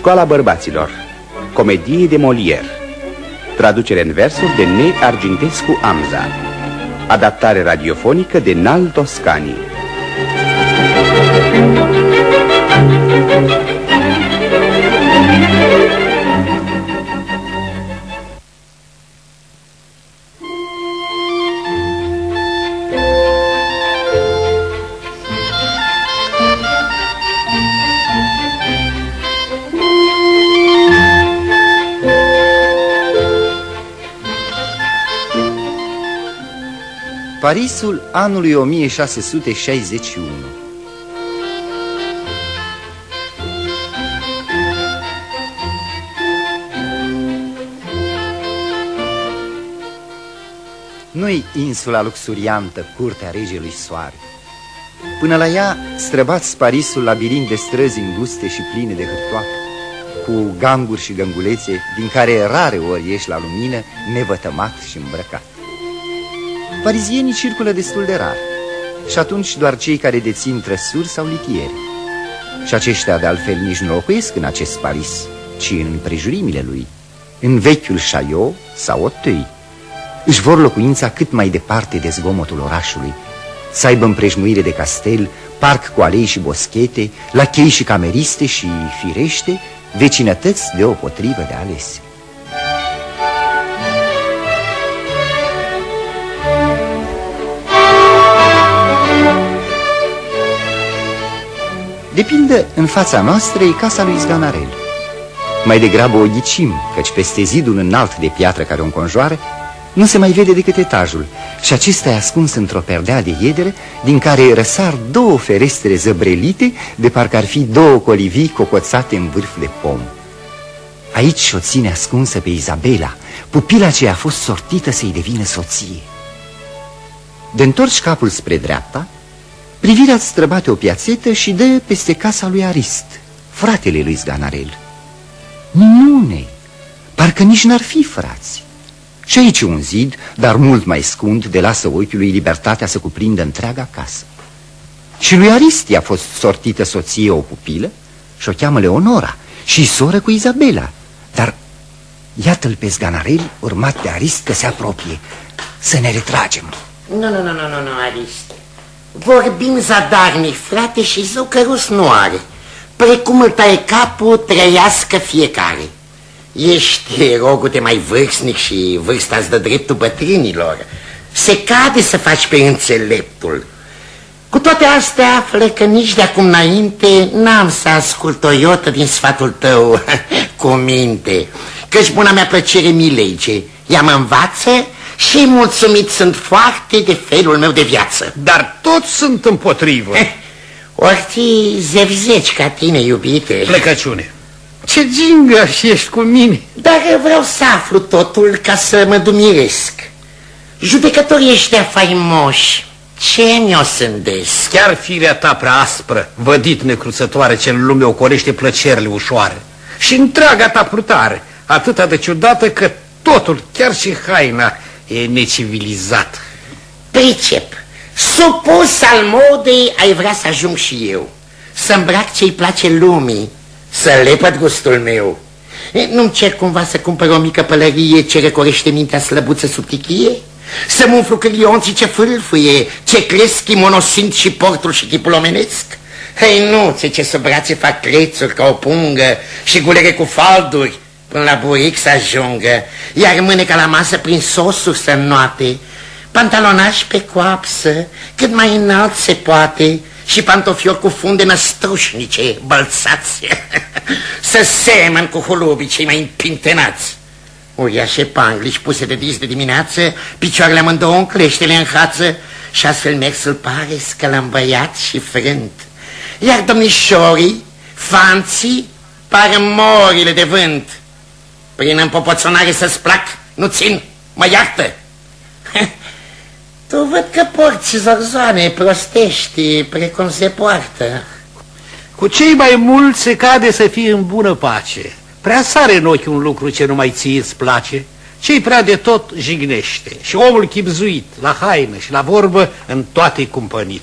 Școala bărbaților, comedie de Molière. Traducere în versuri de Ne Argintescu Amza. Adaptare radiofonică de Nal Toscani. Parisul anului 1661. Nu-i insula luxuriantă, curtea regelui soare. Până la ea străbați Parisul labirint de străzi înguste și pline de hârtoacă, cu ganguri și gângulețe din care rare ori ieși la lumină, nevătămat și îmbrăcat. Parizienii circulă destul de rar și atunci doar cei care dețin trăsuri sau litiere. Și aceștia de altfel nici nu locuiesc în acest Paris, ci în împrejurimile lui, în vechiul Chaillot sau Auteuil. Își vor locuința cât mai departe de zgomotul orașului, să aibă împrejmuire de castel, parc cu alei și boschete, lachei și cameriste și, firește, vecinătăți deopotrivă de alese. De pildă, în fața noastră e casa lui Sganarelle. Mai degrabă o ghicim, căci peste zidul înalt de piatră care o înconjoară nu se mai vede decât etajul, și acesta e ascuns într-o perdea de iedere din care răsar două ferestre zăbrelite, de parcă ar fi două colivii cocoțate în vârf de pom. Aici o ține ascunsă pe Isabela, pupila ce a fost sortită să-i devină soție. De întorci capul spre dreapta, privirea-ți străbate o piațetă și dă peste casa lui Arist, fratele lui Sganarelle. Minune! Parcă nici n-ar fi frați. Și aici un zid, dar mult mai scund, de lasă ochiului libertatea să cuprindă întreaga casă. Și lui Arist i-a fost sortită soție o pupilă și o cheamă Leonora și soră cu Isabela. Dar iată-l pe Sganarelle, urmat de Arist, că se apropie. Să ne retragem. Nu, Arist. Vorbim zadarnic, frate, și zău căruț nu are. Precum îl taie capul, trăiască fiecare. Ești, rogu-te, mai vârstnic și vârsta-ți dă dreptul bătrânilor. Se cade să faci pe înțeleptul. Cu toate astea află că nici de acum înainte n-am să ascult o iotă din sfatul tău cu minte. Că-și buna mea plăcere mi lege, ea mă învață și mulțumit sunt foarte de felul meu de viață. Dar toți sunt împotrivă. Ori fi zevzeci ca tine, iubite. Plecăciune. Ce gingaș ești cu mine. Dar vreau să aflu totul ca să mă dumiresc. Judecătorii ăștia faimoși, ce mi-o sândesc? Chiar firea ta prea aspră, vădit necruțătoare, ce în lume ocolește plăcerile ușoare. Și întreaga ta purtare, atâta de ciudată că totul, chiar și haina, e necivilizat. Pricep, supus al modei ai vrea să ajung și eu. Să îmbrac ce-i place lumii, să lepăd gustul meu. Nu-mi cer cumva să cumpăr o mică pălărie ce recorește mintea slăbuță sub tichie? Să-mi umflu cârlionții ce fâlfâie, ce cresc chimonosind și portul și chipul omenesc? Hei, nu, ce sub brațe fac crețuri ca o pungă și gulere cu falduri până la buric să ajungă, iar mâneca la masă prin sosuri să înnoate, pantalonaj pe coapsă, cât mai înalt se poate, și pantofiori cu funde năstrușnice, bălțați, să semăn cu hulubii cei mai împintenați. Uriașe panglici puse de dis de dimineață, picioarele amândouă în cleștele în hață, și astfel mersul pare scălămbăiat și frânt. Iar domnișorii, fanții, par morile de vânt. Prin împopoțonare să-ți plac, nu țin, mă iartă. Tu văd că porți zorzoane prostești, precum se poartă. Cu cei mai mulți se cade să fie în bună pace. Prea sare în ochi un lucru ce numai ție îți place. Ce-i prea de tot jignește. Și omul chipzuit, la haină și la vorbă, în toate-i cumpănit.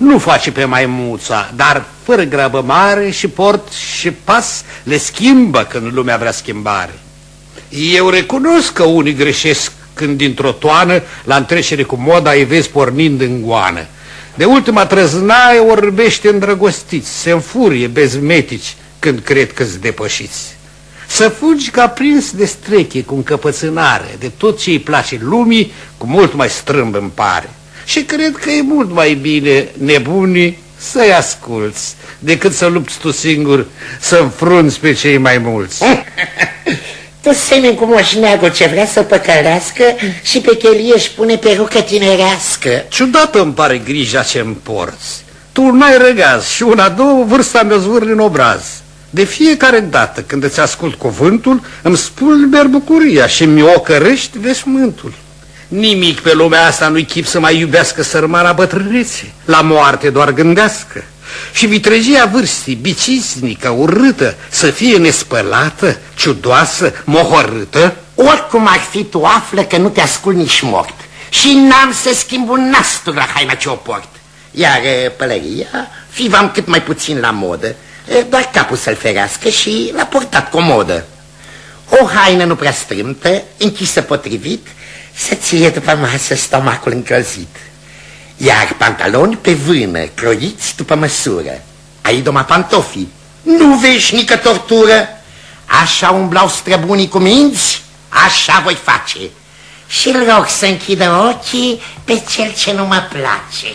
nu face pe maimuța, dar fără grabă mare și port și pas le schimbă când lumea vrea schimbare. Eu recunosc că unii greșesc când dintr-o toană la întrecere cu moda îi vezi pornind în goană. De ultima trăznaie orbește îndrăgostiți, se înfurie bezmetici când cred că-s depășiți. Să fugi ca prins de streche cu încăpățânare de tot ce îi place lumii, cu mult mai strâmb îmi pare. Și cred că e mult mai bine, nebunii, să-i asculți, decât să lupți tu singur să înfrunți pe cei mai mulți. Tu semeni cu moșneagul ce vrea să păcălească și pe chelie își pune perucă tinerească. Ciudată îmi pare grija ce-mi porți. Tu n-ai răgaz și una, două, vârsta mi-o zvârli în obraz. De fiecare dată când îți ascult cuvântul, îmi spulber bucuria și mi ocărăști veșmântul. Nimic pe lumea asta nu-i chip să mai iubească sărmana bătrânețe, la moarte doar gândească. Și vitregia vârstii, biciznică, urâtă, să fie nespălată, ciudoasă, mohorâtă. Oricum ar fi, tu află că nu te ascult nici mort și n-am să schimb un nastur la haina ce o port. Iar pălăria, fivam cât mai puțin la modă, doar capul să-l ferească și l-a portat comodă. O haină nu prea strâmtă, închisă potrivit, să ție după masă stomacul încălzit. Iar pantaloni pe vână, croiți după măsură. Ai doma pantofii, nu veșnică tortură. Așa umblau străbunii cu minți, așa voi face. Și-l rog să închidă ochii pe cel ce nu mă place.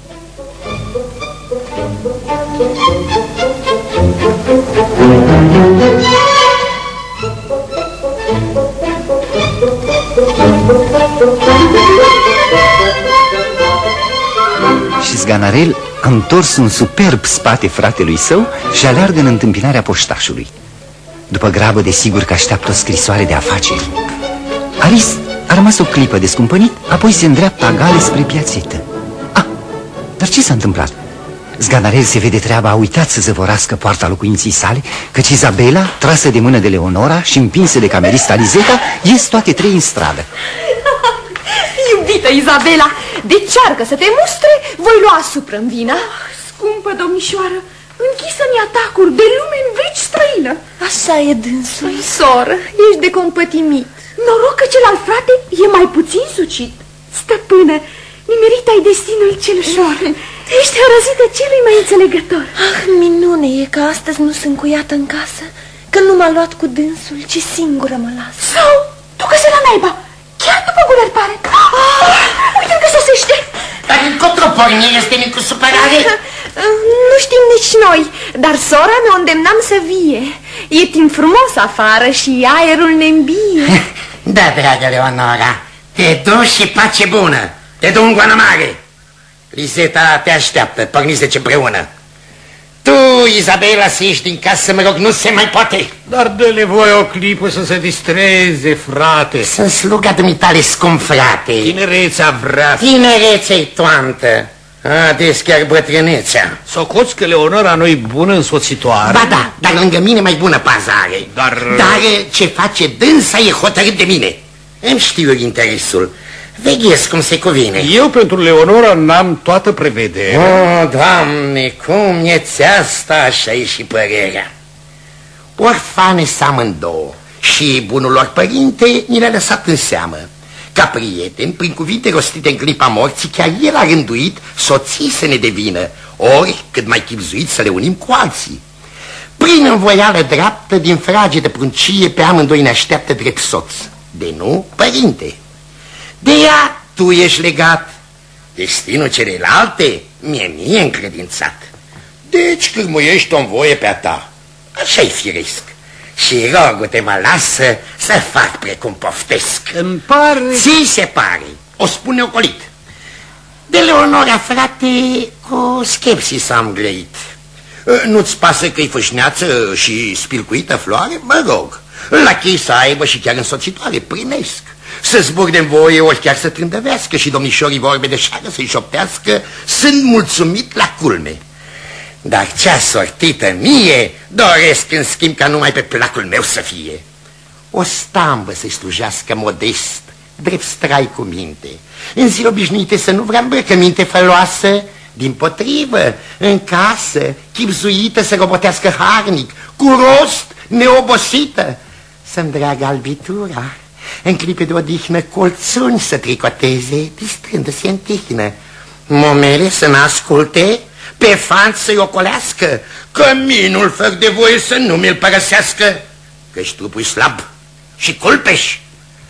Și Zganarel a întors un superb spate fratelui său și aleargă în întâmpinarea poștașului. După grabă, desigur că așteaptă o scrisoare de afaceri. Aris a rămas o clipă descumpănit, apoi se îndreaptă agale spre piațetă. Dar ce s-a întâmplat? Zganarel se vede treaba, a uitat să zăvorască poarta locuinții sale, căci Izabela, trasă de mână de Leonora și împinsă de camerista Lizeta, ies toate trei în stradă. Iubită Izabela, decearcă să te mustre, voi lua asupra-mi vina. Scumpă domnișoară, închisă-mi atacuri de lume în veci străină. Așa e dânsul. Soră, ești de compătimit. Noroc că celălalt frate e mai puțin sucit. Stăpână, nimerit ai destinul cel ușor. Ești răzită celui mai înțelegător. Minune e că astăzi nu sunt cuiată în casă, că nu m-a luat cu dânsul, ci singură mă lasă. Sau, ducă-se la naiba, chiar după guler pare. Uite-l că sosește. Dar încotro porni este micu supărare? Nu știm nici noi, dar sora mi-o îndemnam să vie. E timp frumos afară și aerul ne îmbie. Da, dragă Leonora, te duci și pace bună. Te duc în goană mare. Lizeta te așteaptă, porniți împreună. Tu, Izabela, să ieși din casă, mă rog, nu se mai poate. Dar dă-le voi o clipă să se distreze, frate. Sunt sluga dumitale, scump frate. Tinerețea vrea. Tinerețea-i toantă. Ades chiar bătrânețea. Socoți că Leonora nu-i bună însoțitoare? Ba da, dar lângă mine mai bună pazare. Dar ce face dânsa e hotărât de mine. Îmi știu interesul. Veghez cum se cuvine. Eu pentru Leonora n-am toată prevederea. Doamne, cum e-ți asta, așa-i și părerea. Orfane s amândouă și bunul lor părinte ni le-a lăsat în seamă. Ca prieten, prin cuvinte rostite în clipa morții, chiar el a rânduit soții să ne devină, ori cât mai chipzuit să le unim cu alții. Prin învoială dreaptă, din frage de pruncie, pe amândoi ne așteaptă drept soț. De nu, părinte. De ea tu ești legat, destinul celelalte mie încredințat. Deci cârmuiești o voie pe-a ta. Așa-i firesc. Și rogul-te mă lasă să fac precum poftesc. Îmi pare... Ți se pare, o spune ocolit. De Leonora, frate, cu skepsis am grăit. Nu-ți pasă că-i fâșneață și spilcuită floare? Mă rog, la chei să aibă și chiar însoțitoare, primesc. Să zbur de-n voie, ori chiar să trândăvească și domnișorii vorbe de șară să-i șoptească, sunt mulțumit la culme. Dar cea sortită mie doresc în schimb ca numai pe placul meu să fie. O stambă să-i slujească modest, drept strai cu minte. În zile obișnuite să nu vrea îmbrăcăminte făloasă, Dimpotrivă, în casă, chipzuită să robotească harnic, cu rost, neobosită, să-mi dragă albitura, în clipe de odihnă colțuni să tricoteze, distrându-se în tihnă, momele să n-asculte, pe fan să-i ocolească, căminul fără de voie să nu mi-l părăsească, că-și trupul slab și culpeș.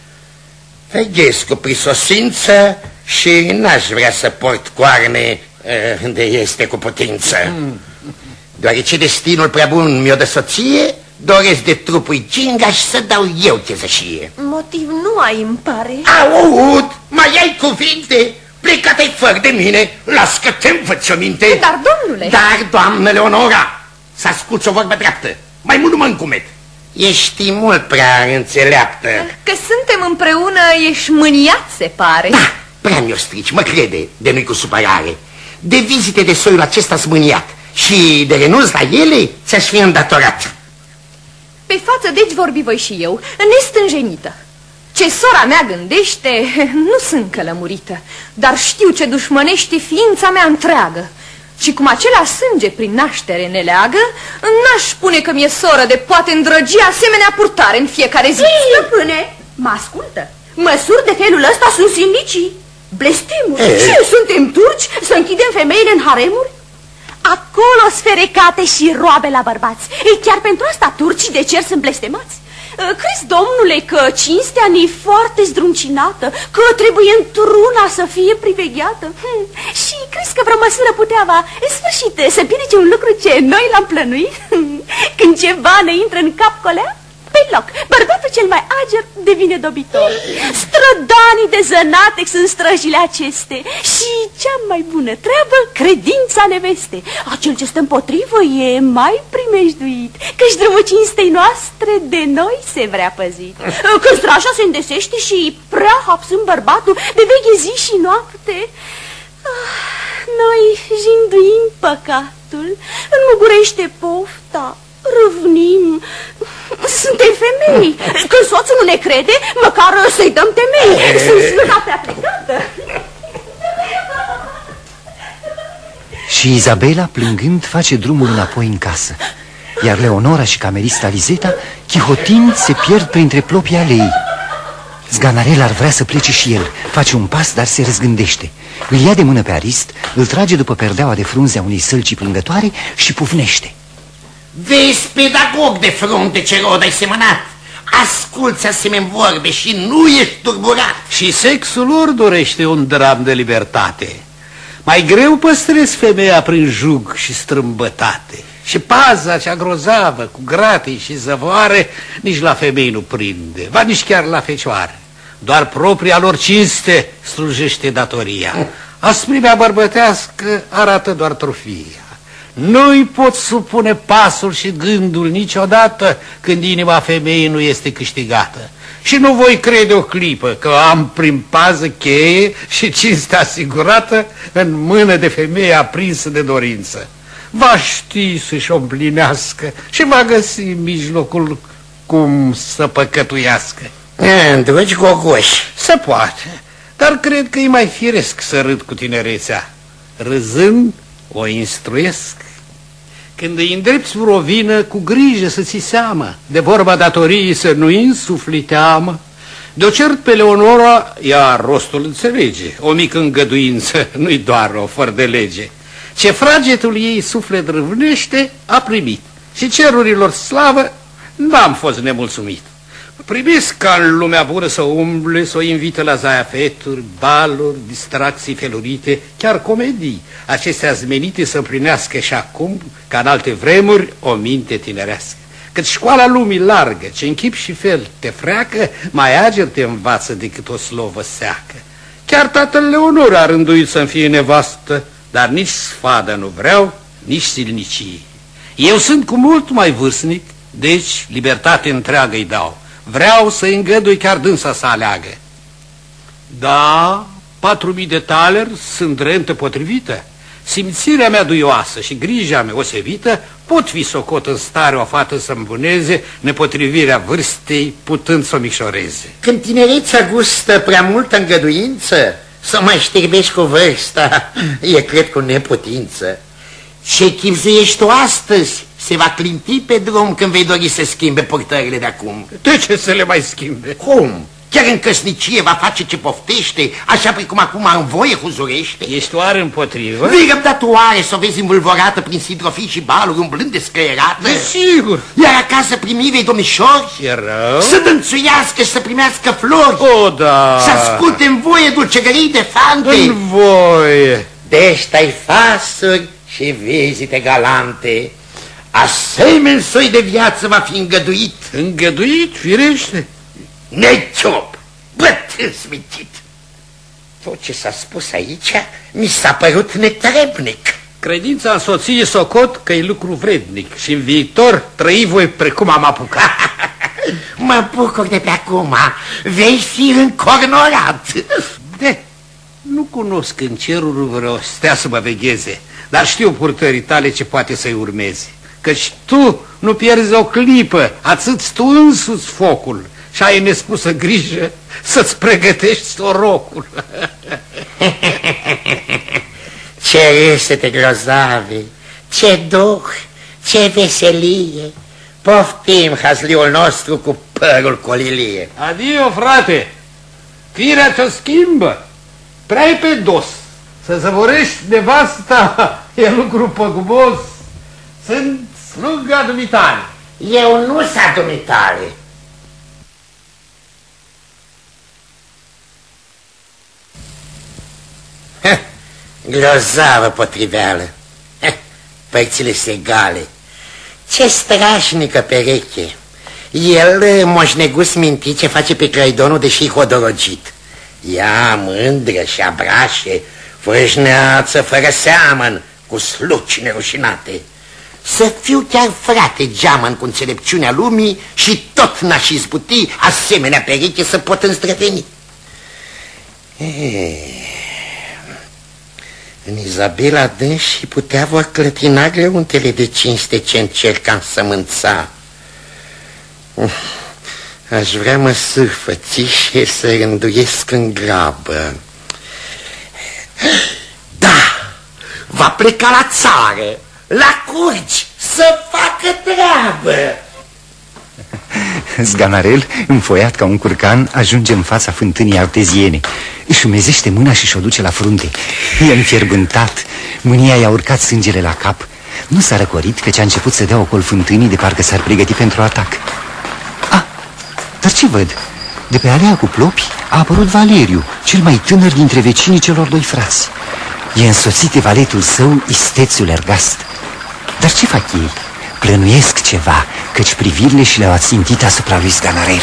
Veghesc cu prisosință și n-aș vrea să port coarne unde este cu putință. Deoarece destinul prea bun mi-o dă soție, doresc de trupul gingaș să dau eu chezășie. Motiv nu ai, îmi pare. Aud, mai ai cuvinte? Plecat-ai fără de mine, las că te învăț o minte. Dar, domnule... Dar, doamnă Leonora, să asculți o vorbă dreaptă, mai mult nu mă încumet. Ești mult prea înțeleaptă. Că suntem împreună, ești mâniat, se pare. Da, prea mi-o strici, mă crede, de nu-i cu supărare. De vizite de soiul acesta-s mâniat și de renunț la ele ți-aș fi îndatorat. Pe față, deci, vorbi voi și eu, nestânjenită. Ce sora mea gândește, nu sunt călămurită, dar știu ce dușmănește ființa mea întreagă. Și cum acela sânge prin naștere ne leagă, n-aș spune că mi-e soră de poate îndrăgi asemenea purtare în fiecare zi. Stăpâne, mă ascultă. Măsuri de felul ăsta sunt silnicii, blestemuri. Ce, suntem turci să închidem femeile în haremuri? Acolo sferecate și roabe la bărbați. Ei, chiar pentru asta turcii de cer sunt blestemați. Crezi, domnule, că cinstea ne-i foarte zdruncinată, că trebuie într-una să fie privegheată? Și crezi că vreo măsură putea va, în sfârșit, să pierice un lucru ce noi l-am plănuit? Când ceva ne intră în cap colea, pe loc, bărbatul cel mai ager devine dobitor. Strădanii de zănatec sunt străjile aceste. Și cea mai bună treabă, credința neveste. Acel ce stă împotrivă e mai primejduit, căci drumul cinstei noastre de noi se vrea păzit. Când straja se îndesește și prea hapsând bărbatul de veche zi și noapte, noi jinduim păcatul, înmugurește pofta, râvnim. Suntem femei. Când soțul nu ne crede, măcar să-i dăm temei. Sunt sfârta prea plecată. Și Izabela, plângând, face drumul înapoi în casă, iar Leonora și camerista Lizeta, chihotind, se pierd printre plopii alei. Zganarel ar vrea să plece și el. Face un pas, dar se răzgândește. Îl ia de mână pe Arist, îl trage după perdeaua de frunze a unei sălci plângătoare și pufnește. Vezi, pedagog de frunte ce rod ai semănat, asculți asemenea vorbe și nu ești turburat. Și sexul lor dorește un dram de libertate. Mai greu păstrezi femeia prin jug și strâmbătate. Și paza cea grozavă, cu gratii și zăvoare, nici la femei nu prinde, ba nici chiar la fecioare. Doar propria lor cinste slujește datoria. Asprimea bărbătească arată doar trofia. Nu-i pot supune pasul și gândul niciodată când inima femeii nu este câștigată. Și nu voi crede o clipă că am prin pază cheie și cinste asigurată în mână de femeie aprinsă de dorință. Va ști să-și o împlinească și va găsi mijlocul cum să păcătuiască. Dragi gogoși, se poate, dar cred că e mai firesc să râd cu tinerețea. Râzând, o instruiesc. Când îi îndrepți vreo vină, cu grijă să ții seama, de vorba datoriei să nu-i insufli teamă. De-o cert pe Leonora, ea rostul înțelege, o mică îngăduință nu-i doar o fără de lege. Ce fragetul ei suflet râvnește, a primit, și cerurilor slavă n-am fost nemulțumit. Primesc ca în lumea bună să umble, să o invite la zaiafeturi, baluri, distracții felurite, chiar comedii, acestea zmenite să împlinească și acum, ca în alte vremuri, o minte tinerească. Cât școala lumii largă, ce în chip și fel te freacă, mai ager te învață decât o slovă seacă. Chiar tatăl Leonora a rânduit să-mi fie nevastă, dar nici sfadă nu vreau, nici silnicie. Eu sunt cu mult mai vârstnic, deci libertate întreagă îi dau. Vreau să-i îngădui chiar dânsa să aleagă. Da, 4.000 de taleri sunt rentă potrivită. Simțirea mea duioasă și grija mea osevită pot fi socot în stare o fată să îmbuneze nepotrivirea vârstei, putând să o micșoreze. Când tinerețea gustă prea multă îngăduință, Să mă știrbești cu vârsta e, cred, cu neputință. Ce chipzuiești tu astăzi se va clinti pe drum când vei dori să schimbe purtările de acum. De ce să le mai schimbe? Cum? Chiar în căsnicie va face ce poftește, așa precum acum în voie huzurește? Ești oare împotrivă? Vei răbda tu oare să o vezi învulvorată prin sidrofii și baluri, umblând de scăierată? Desigur. Iar acasă primirei domnișori? E rău? Să dănțuiască și să primească flori? O, da. Să asculte în voie dulcegării de fante? În voie. Dești-ai fasuri și vizite galante. Asemenea soi de viață va fi îngăduit. Îngăduit, firește. Neciop, bătrân smitit. Tot ce s-a spus aici mi s-a părut netrebnic. Credința în soție socot că e lucru vrednic și în viitor trăi voi precum am apucat. Mă bucur de pe acum, vei fi încornorat. De, nu cunosc în cerul vreo stea să mă vegheze, dar știu purtării tale ce poate să-i urmeze. Căci tu nu pierzi o clipă, ațâți tu însuți focul și ai nespusă grijă să-ți pregătești sorocul. Ce râsete grozave, ce duh, ce veselie. Poftim hazliul nostru cu părul colilie. Adio, frate, firea ți-o schimbă, prea-i pe dos. Să zăvorești nevasta e lucru păgubos. Sunt sluga dumitale. Eu nu s-a dumitale. Grozavă potriveală. Părțile egale. Ce strașnică pereche. El, moșnegus mintit, ce face pe Craidonul, deși hodorogit. Ea, mândră și abrașe, frâșneață fără seamăn, cu sluci nerușinate. Să fiu chiar frate geamăn cu înțelepciunea lumii și tot n-aș izbuti asemenea pereche să pot înstrăveni. În Izabela dânsii putea vor clătina greuntele de cinste ce încercam să mânța. Aș vrea măsuri fățișe să rânduiesc în grabă. Da, va pleca la țară, la curci, să facă treabă. Zganarel, înfoiat ca un curcan, ajunge în fața fântânii arteziene. Își umezește mâna și și-o duce la frunte. E înfierbântat, mânia i-a urcat sângele la cap. Nu s-a răcorit căci a început să dea ocol fântânii de parcă s-ar pregăti pentru atac. Dar ce văd? De pe alea cu plopi a apărut Valeriu, cel mai tânăr dintre vecinii celor doi frați. E însoțit de valetul său, Istețul Ergast. Dar ce fac ei? Plănuiesc ceva, căci privirile și le-au ațintit asupra lui Zganarel.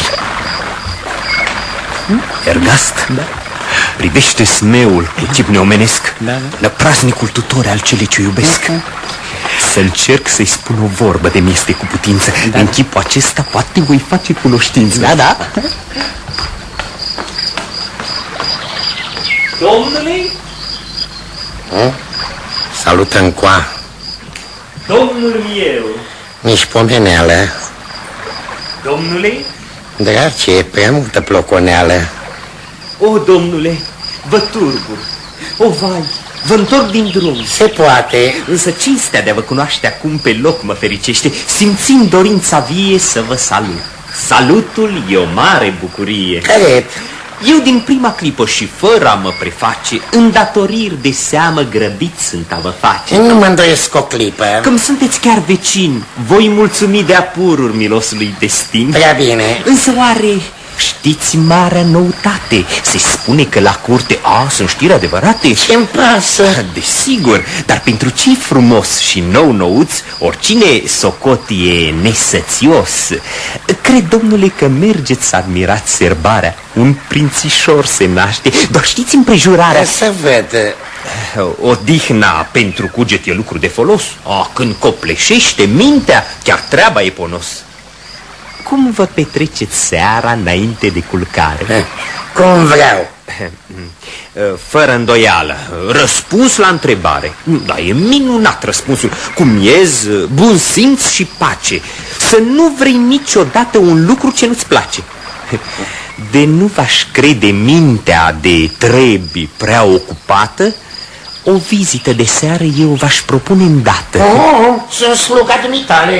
Ergast? Da. Privește smeul cu chip neomenesc, năpraznicul tutor al celei ce iubesc. Să încerc să-i spun o vorbă de mi-este cu putință. În chipul acesta poate voi face cunoștință. Da, da. Domnule? Salută încoa. Domnul meu. Nici pomeneală. Domnule? Drace, e prea multă ploconeală. O, domnule, vă turbur. O, vai, vă întorc din drum. Se poate. Însă cinstea de a vă cunoaște acum pe loc mă fericește, simțind dorința vie să vă salut. Salutul e o mare bucurie. Cred. Eu din prima clipă și fără a mă preface, îndatoriri de seamă grăbit sunt a vă face. Nu mă îndoiesc o clipă. Când sunteți chiar vecini, voi mulțumi de apururi milosului destin. Prea bine. Însă oare știți marea noutate? Se spune că la curte sunt știri adevărate? Ce-mi pasă? Desigur, dar pentru ce frumos și nou-nouț, oricine socot e nesățios. Cred, domnule, că mergeți să admirați serbarea. Un prințișor se naște. Doar știți împrejurarea. Să văd. Odihna pentru cuget e lucru de folos. Când copleșește mintea, chiar treaba e ponos. Cum vă petreceți seara înainte de culcare? Cum vreau. Fără îndoială. Răspuns la întrebare. Da, e minunat răspunsul. Cu miez, bun simț și pace. Să nu vrei niciodată un lucru ce nu-ți place. de nu v-aș crede mintea de trebi prea ocupată, o vizită de seară eu v-aș propune îndată. Sunt sluga dumitale.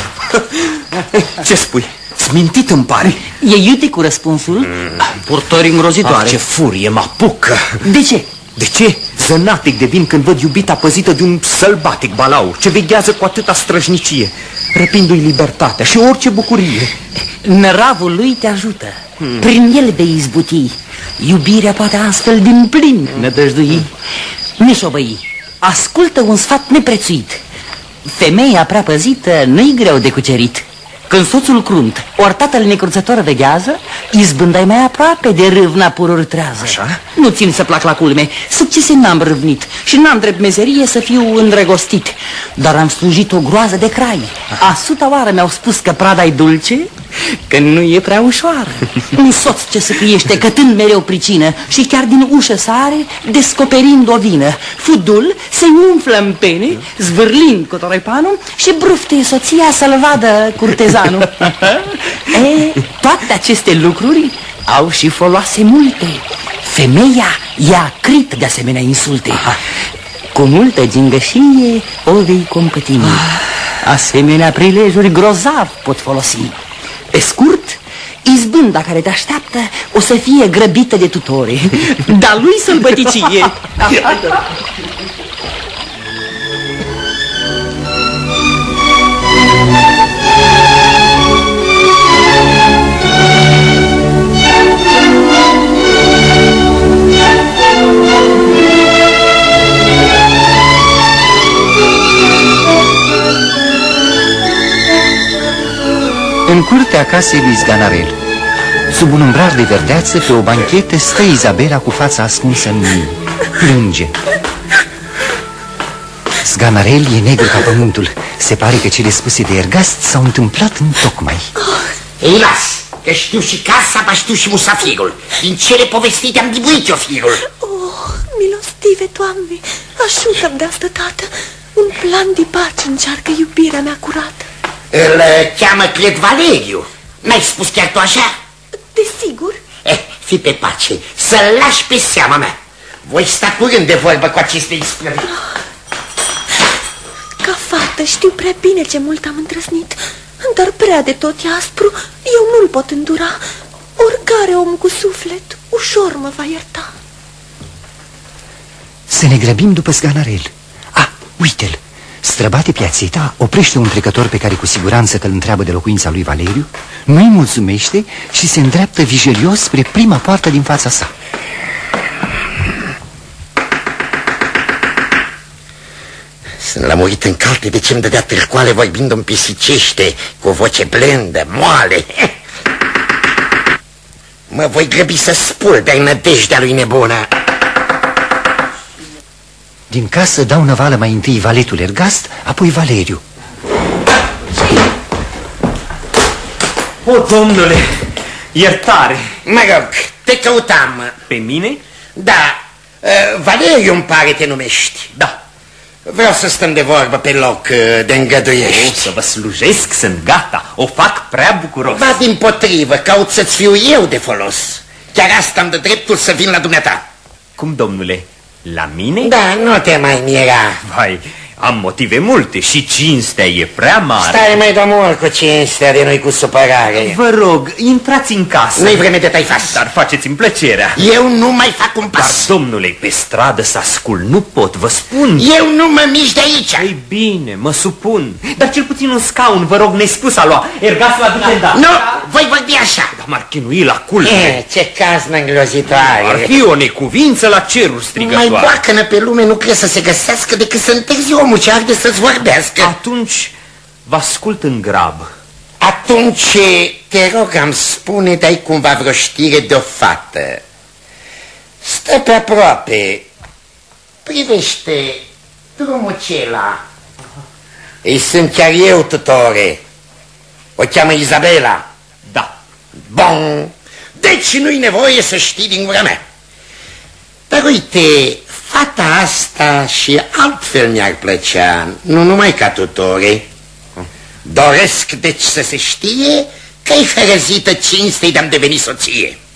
Ce spui? Smintit îmi pare. E iute cu răspunsul? Purtări îngrozitoare. Ce furie mă apucă. De ce? De ce? Zănatic devin când văd iubita păzită de un sălbatic balaur ce veghează cu atâta străjnicie, răpindu-i libertatea și orice bucurie. Năravul lui te ajută. Prin el vei izbuti. Iubirea poate astfel din plin nădăjdui. Neșovăi, ascultă un sfat neprețuit. Femeia prea păzită nu-i greu de cucerit. Când soțul crunt, ori tatăl necruțător veghează, izbânda-i mai aproape de râvna pururi trează. Așa? Nu țin să plac la culme, succese n-am râvnit și n-am drept meserie să fiu îndrăgostit. Dar am slujit o groază de crai. A suta oară mi-au spus că prada-i dulce, că nu e prea ușoară. Un soț ce se criește cătând mereu pricină și chiar din ușă sare, descoperind o vină. Fudul se umflă în pene, zvârlind cu torepanul și brufte soția să-l vadă curtezanul. Toate aceste lucruri au și foloase multe. Femeia ia crit de asemenea insulte. Cu multă gingășie o vei compătimi. Asemenea prilejuri grozav pot folosi. Pe scurt, izbânda care te așteaptă o să fie grăbită de tutore, dar lui sălbăticie. În curtea casei lui Zganarel, sub un umbrar de verdeață, pe o banchetă, stă Izabela cu fața ascunsă în mâini. Plânge. Zganarel e negru ca pământul. Se pare că cele spuse de Ergast s-au întâmplat întocmai. Ei, las, că știu și casa, ba știu și musafirul. Din cele povestite am dibuit eu firul. Milostive, Doamne, ajută-mi de asta, tată. Un plan de pace încearcă iubirea mea curată. Îl cheamă, cred, Valeriu. N-ai spus chiar tu așa? Desigur. Fii pe pace, să-l lași pe seama mea. Voi sta curând de vorbă cu aceste isprăvi. Ca fată știu prea bine ce mult am îndrăznit, dar prea de tot e aspru, eu nu-l pot îndura. Oricare om cu suflet ușor mă va ierta. Să ne grăbim după Zganarel. Uite-l. Străbate piațeta, oprește un trecător pe care cu siguranță că îl întreabă de locuința lui Valeriu, nu-i mulțumește și se îndreaptă vigilios spre prima poartă din fața sa. Sunt lămurit în calte de ce-mi dădea târcoale vorbind-mi pisicește, cu o voce blândă, moale. Mă voi grăbi să spul de-ai nădejdea lui nebună. Din casă dau năvală mai întâi valetul Ergast, apoi Valeriu. O, domnule, iertare. Mă rog, te căutam. Pe mine? Da, Valeriu îmi pare te numești. Da. Vreau să stăm de vorbă pe loc, de îngăduiești. O să vă slujesc, sunt gata, o fac prea bucuros. Ba dimpotrivă, caut să-ți fiu eu de folos. Chiar asta îmi dă dreptul să vin la dumneata. Cum, domnule? La mine? Da, nu te mai mira. Vai, am motive multe și cinstea e prea mare. Stai mai domnul cu cinstea de noi cu supărare. Vă rog, intrați în casă. Nu-i vreme de taifas. Dar faceți-mi plăcerea. Eu nu mai fac un pas. Dar, domnule, pe stradă să ascult, nu pot, vă spun. Eu nu mă mișc de aici. Ei bine, mă supun. Dar cel puțin un scaun, vă rog, nespus a lua. Ergați la duce, da. Nu, voi vorbi așa. Dar m-ar chinui la culme. Ce caz îngrozitoare. Ar fi o necuvință la ceruri strigătoare. Mai boacănă pe lume nu cred să se găsească decât să întârzi omul ce arde să-ți vorbească. Atunci vă ascult în grab. Atunci, te rog, am spune, dai cumva vreo știre de o fată. Stă pe aproape. Privește drumul acela. Ei sunt chiar eu, tutore. O cheamă Izabela. Da. Bun. Deci nu-i nevoie să știi din gura mea. Dar uite, fata asta și altfel mi-ar plăcea, nu numai ca tutore. Doresc deci să se știe că-i hărăzită cinstei de-am devenit soție.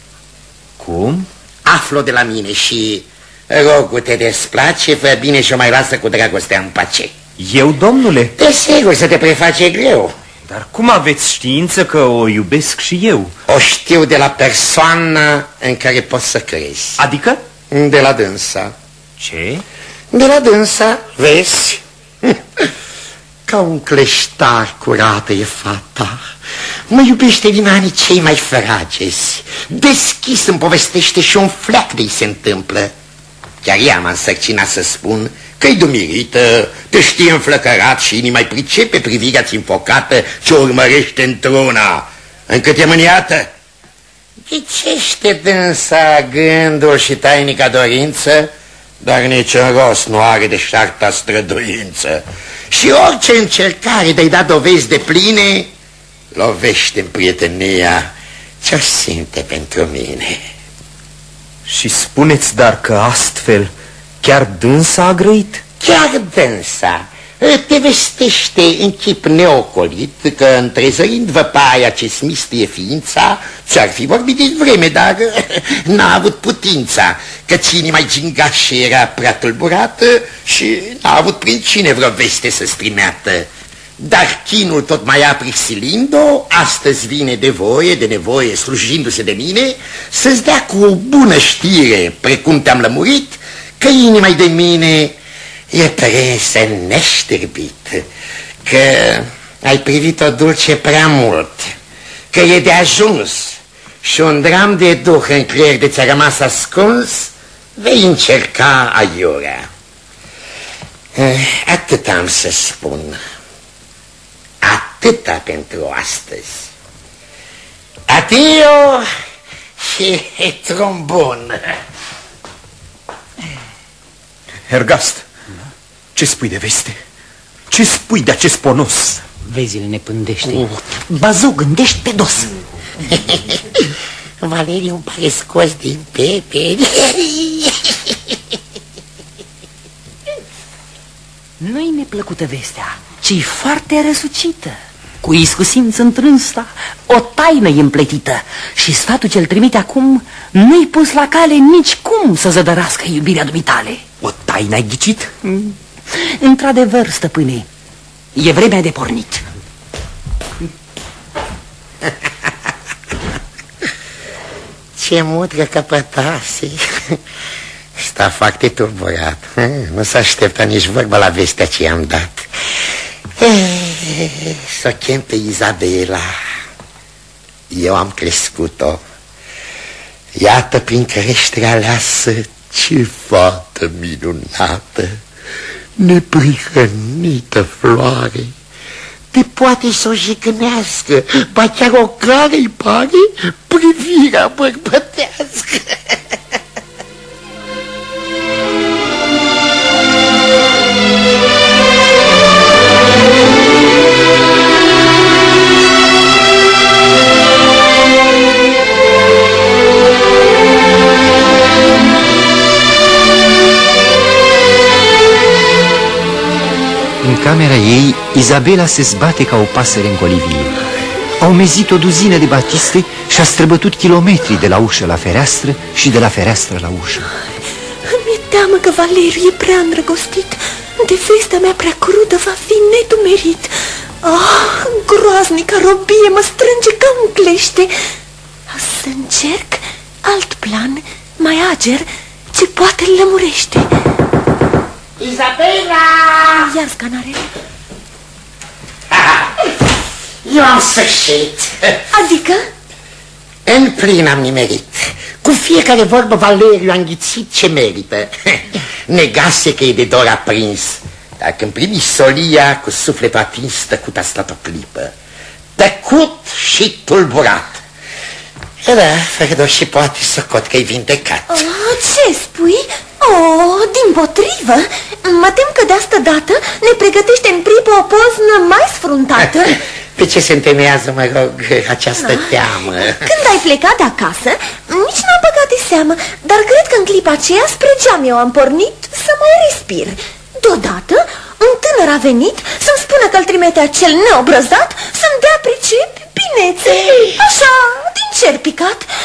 Cum? Aflu de la mine și rogul te desplace, fă bine și o mai lasă cu dragostea în pace. Eu, domnule? Desigur, să te preface greu. Dar cum aveți știință că o iubesc și eu? O știu de la persoană în care poți să crezi. Adică? De la dânsa. Ce? De la dânsa, vezi? Ca un cleștar curată e fata. Mă iubește din anii cei mai ferageți. Deschis îmi povestește și un fleac de-i se întâmplă. Chiar ea m-a însărcinat să spun că-i dumirită, te știe înflăcărat și inima-i pricepe privirea-ți înfocată ce urmărește într-una, încât e mâniată. Ghicește dânsa gândul și tainica dorință, dar niciun rost nu are de șarta străduință. Și orice încercare de-ai da dovezi de pline, lovește în prietenia ce-o simte pentru mine. Și spuneți, dar că astfel chiar dânsa a grăit? Chiar dânsa te vestește în chip neocolit că, întrezărind văpaia ce smistuie ființa, ți-ar fi vorbit de vreme, dar n-a avut putința, căci inima-i gingașă era prea tulburată și n-a avut prin cine vreo veste să strimeată. Dar chinul tot mai aprig silind-o, astăzi vine de nevoie, slujindu-se de mine, să-ți dea cu o bună știre, precum te-am lămurit, că inima-i de mine e prinsă neșterbit, că ai privit-o dulce prea mult, că e de ajuns și un dram de duh în creier de ți-a rămas ascuns, vei încerca aiurea. Atât am să spun. Atâta pentru astăzi. Adio și trombon. Hergast, ce spui de veste? Ce spui de acest ponos? Vezile ne pândește. Bazu, gândești pe dos. Valeriu îmi pare scos din pepeni. Nu-i neplăcută vestea, ci-i foarte răsucită. Cu iscusință întrânsa, o taină e împletită și sfatul ce-l trimite acum nu-i pus la cale nici cum să zădărască iubirea dumitale. O taină ai ghicit? Într-adevăr, stăpâne, e vremea de pornit. Ce mutră căpătase. Sta foarte tulburat. Nu s-a așteptat nici vorba la vestea ce i-am dat. S-o chem pe Izabela. Eu am crescut-o. Iată prin creșterea aleasă ce fată minunată, neprihănită floare. Te poate să o jignească, ba chiar o care îi pare privirea bărbătească. În camera ei, Izabela se zbate ca o pasăre în colivie. Au mezit o duzină de batiste și a străbătut kilometri de la ușă la fereastră și de la fereastră la ușă. Mi-e teamă că Valeriu e prea îndrăgostit. De vestea mea prea crudă va fi nedumerit. Groaznica robie mă strânge ca un clește. Să încerc alt plan, mai ager, ce poate îl lămurește. Izabela! Ia scanarele. Eu am sfârșit. Adică? În plin am nimerit. Cu fiecare vorbă Valeriu a înghițit ce merită. Negase că e de dor aprins, dar când primi solia cu sufletul atins, tăcut a stat o clipă. Tăcut și tulburat. Da, fără doar și poate socot că-i vindecat. Ce spui? Dimpotrivă, mă tem că de asta dată ne pregătește în pripă o poznă mai sfruntată. Pe ce se întemeiază, mă rog, această teamă? Când ai plecat de acasă, nici n-am băgat de seamă, dar cred că în clipa aceea spre geam eu am pornit să mai respir. Deodată, un tânăr a venit să-mi spună că îl trimite acel neobrăzat să-mi dea pricep binețe. Așa, din cer picat și fără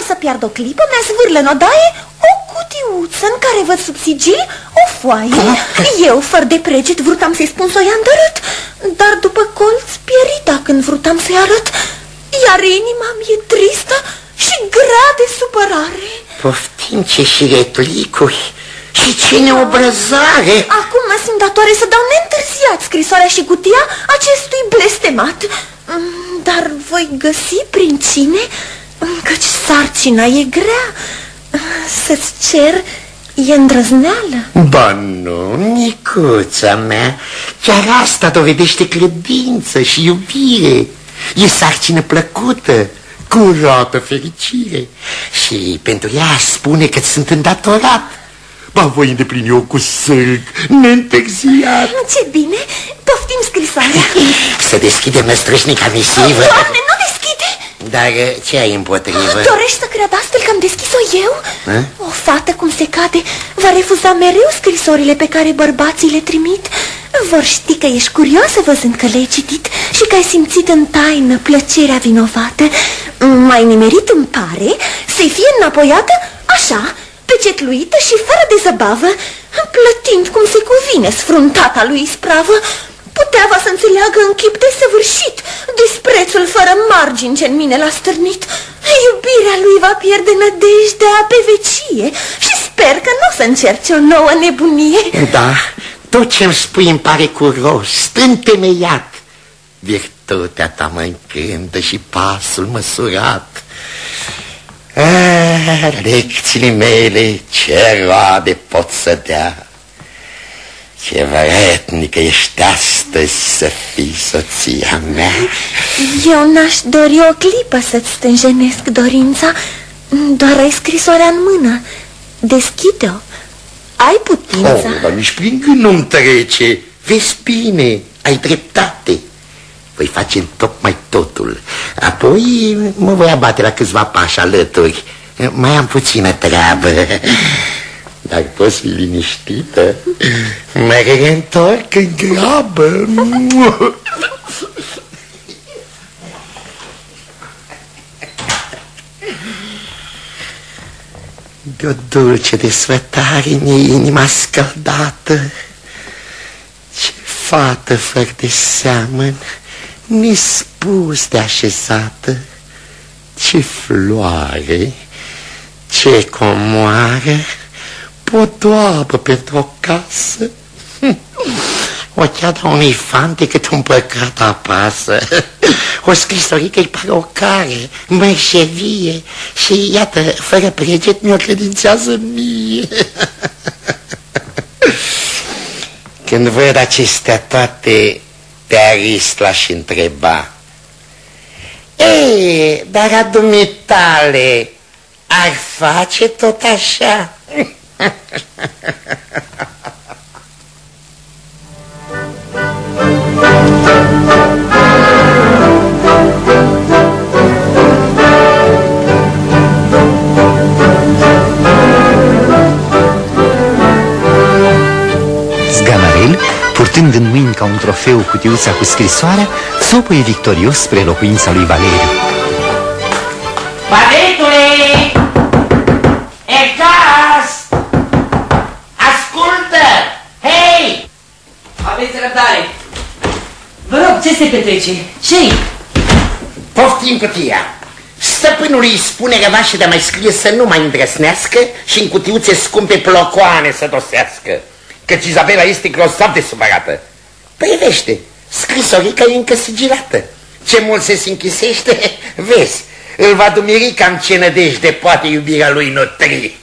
să pierd o clipă, mi-a zvârlă în odaie o cutiuță în care văd sub sigil o foaie. Eu, fără de preget, vrut-am să-i spun să o ia îndărât, dar după colț pierita când vrut-am să-i arăt. Iar inima mi-e tristă și grea de supărare. Poftim, ce și replicuri și ce neobrăzare. Acum mă simt datoare să dau neîntârziat scrisoarea și cutia acestui blestemat. Dar voi găsi prin cine, căci sarcina e grea. Să-ți cer e îndrăzneală. Ba nu, Nicuța mea, chiar asta dovedește credință și iubire. E sarcină plăcută, curată fericire. Și pentru ea spune că-ți sunt îndatorat. Ba voi îndeplini eu cu sârg neîntârziat. Ce bine, poftim scrisoarea. Să deschidem năstrâșnica misivă. Doamne, nu deschide! Dar ce ai împotrivă? Dorești să cred astfel că am deschis-o eu? O fată cum se cade va refuza mereu scrisorile pe care bărbații le trimit. Vor ști că ești curioasă văzând că le-ai citit și că ai simțit în taină plăcerea vinovată. Mai nimerit îmi pare să-i fie înapoiată așa, pecetluită și fără de zăbavă, plătind cum se cuvine sfruntata lui ispravă. Putea va să înțeleagă în chip desăvârșit disprețul fără margini ce în mine l-a stârnit. Iubirea lui va pierde nădejdea pe vecie și sper că nu o să încerce o nouă nebunie. Da, tot ce-mi spui îmi pare cu rost, întemeiat. Virtutea ta mă încântă și pasul măsurat. Lecțiile mele ce roade pot să dea. Ce vrednică ești astăzi să fii soția mea. Eu n-aș dori o clipă să-ți stânjenesc dorința, doar ai scrisoarea în mână. Deschide-o. Ai putința. Dar nici prin gând nu-mi trece. Vezi bine, ai dreptate. Voi face tocmai totul. Apoi mă voi abate la câțiva pași alături. Mai am puțină treabă. Dar poți fi liniștită. Mă reîntorc în grabă. De-o dulce desfătare în inima scăldată. Ce fată fără de seamăn, nespus de așezată. Ce floare, ce comoară, podoabă pentru o casă. O cheada unui fan decât un păcat apasă. O scrisorică-i pare o care, mărșevie. Și iată, fără preget mi-o credințează mie. Când văd acestea toate, pe Arist l-aș întreba: ei, dar a dumitale ar face tot așa? Zganarel, purtând în mâini ca un trofeu cutiuța cu scrisoarea, țopăie victorios spre locuința lui Valeriu. Paletule! Ecas! Ascultă! Hei! Aveți răbdare. Vă rog, ce se petrece? Ce-i? Poftim cutia. Stăpânului îi spune răvașe de mai scrie să nu mai îndrăsnească și în cutiuțe scumpe plocoane să dosească, căci Izabela este grozav de supărată. Privește, scrisorica e încă sigilată. Ce mult se închisește, vezi, îl va dumeri cam ce nădejde poate iubirea lui nutri.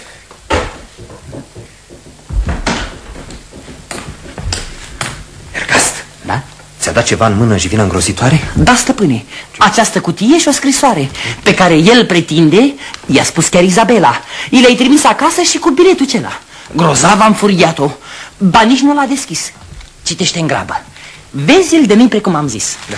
Ergast, da? Ți-a dat ceva în mână jivina îngrozitoare? Da, stăpâne, această cutie și o scrisoare pe care el pretinde, i-a spus chiar Izabela. I le-ai trimis acasă și cu biletul acela. Grozav am furiat-o, ba nici nu l-a deschis. Citește în grabă. Vezi-l de mine precum am zis. Da.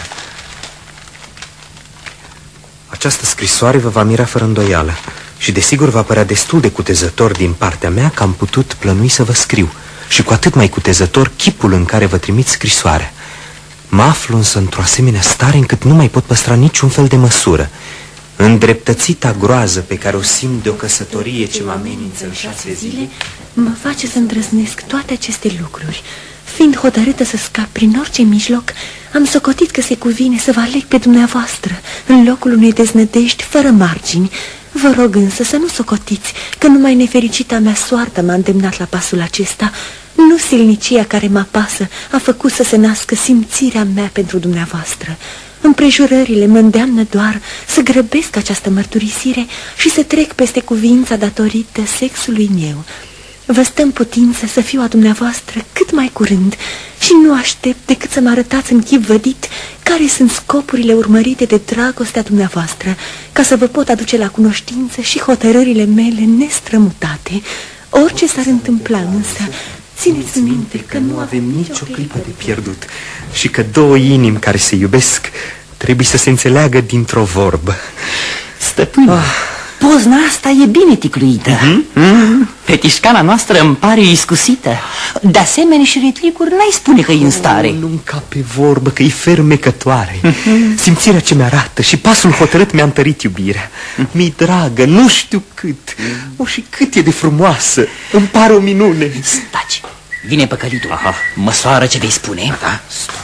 Această scrisoare vă va mira fără îndoială și desigur va părea destul de cutezător din partea mea că am putut plănui să vă scriu, și cu atât mai cutezător chipul în care vă trimit scrisoarea. Mă aflu însă într-o asemenea stare încât nu mai pot păstra niciun fel de măsură. îndreptățita groază pe care o simt de o căsătorie ce mă amenință în 6 zile, mă face să îndrăznesc toate aceste lucruri. Fiind hotărâtă să scap prin orice mijloc, am socotit că se cuvine să vă aleg pe dumneavoastră în locul unei deznădejdi fără margini. Vă rog însă să nu socotiți că numai nefericita mea soartă m-a îndemnat la pasul acesta. Nu silnicia care mă apasă a făcut să se nască simțirea mea pentru dumneavoastră. Împrejurările mă îndeamnă doar să grăbesc această mărturisire și să trec peste cuvința datorită sexului meu. Vă stă în putință să fiu a dumneavoastră cât mai curând și nu aștept decât să mă arătați în chip vădit care sunt scopurile urmărite de dragostea dumneavoastră, ca să vă pot aduce la cunoștință și hotărârile mele nestrămutate. Orice s-ar întâmpla însă, țineți minte că nu avem nicio clipă de pierdut și că două inimi care se iubesc trebuie să se înțeleagă dintr-o vorbă. Stăpâne, pozna asta e bine ticluită. Petișcana noastră îmi pare iscusită. De asemenea și retlicuri n-ai spune că e în stare. Nu-mi cape vorbă că e fermecătoare. Simțirea ce mi-arată și pasul hotărât mi-a întărit iubirea. Mi-i dragă, nu știu cât. Și cât e de frumoasă. Îmi pare o minune. Staci, vine păcălitul. Măsoară ce vei spune. Da.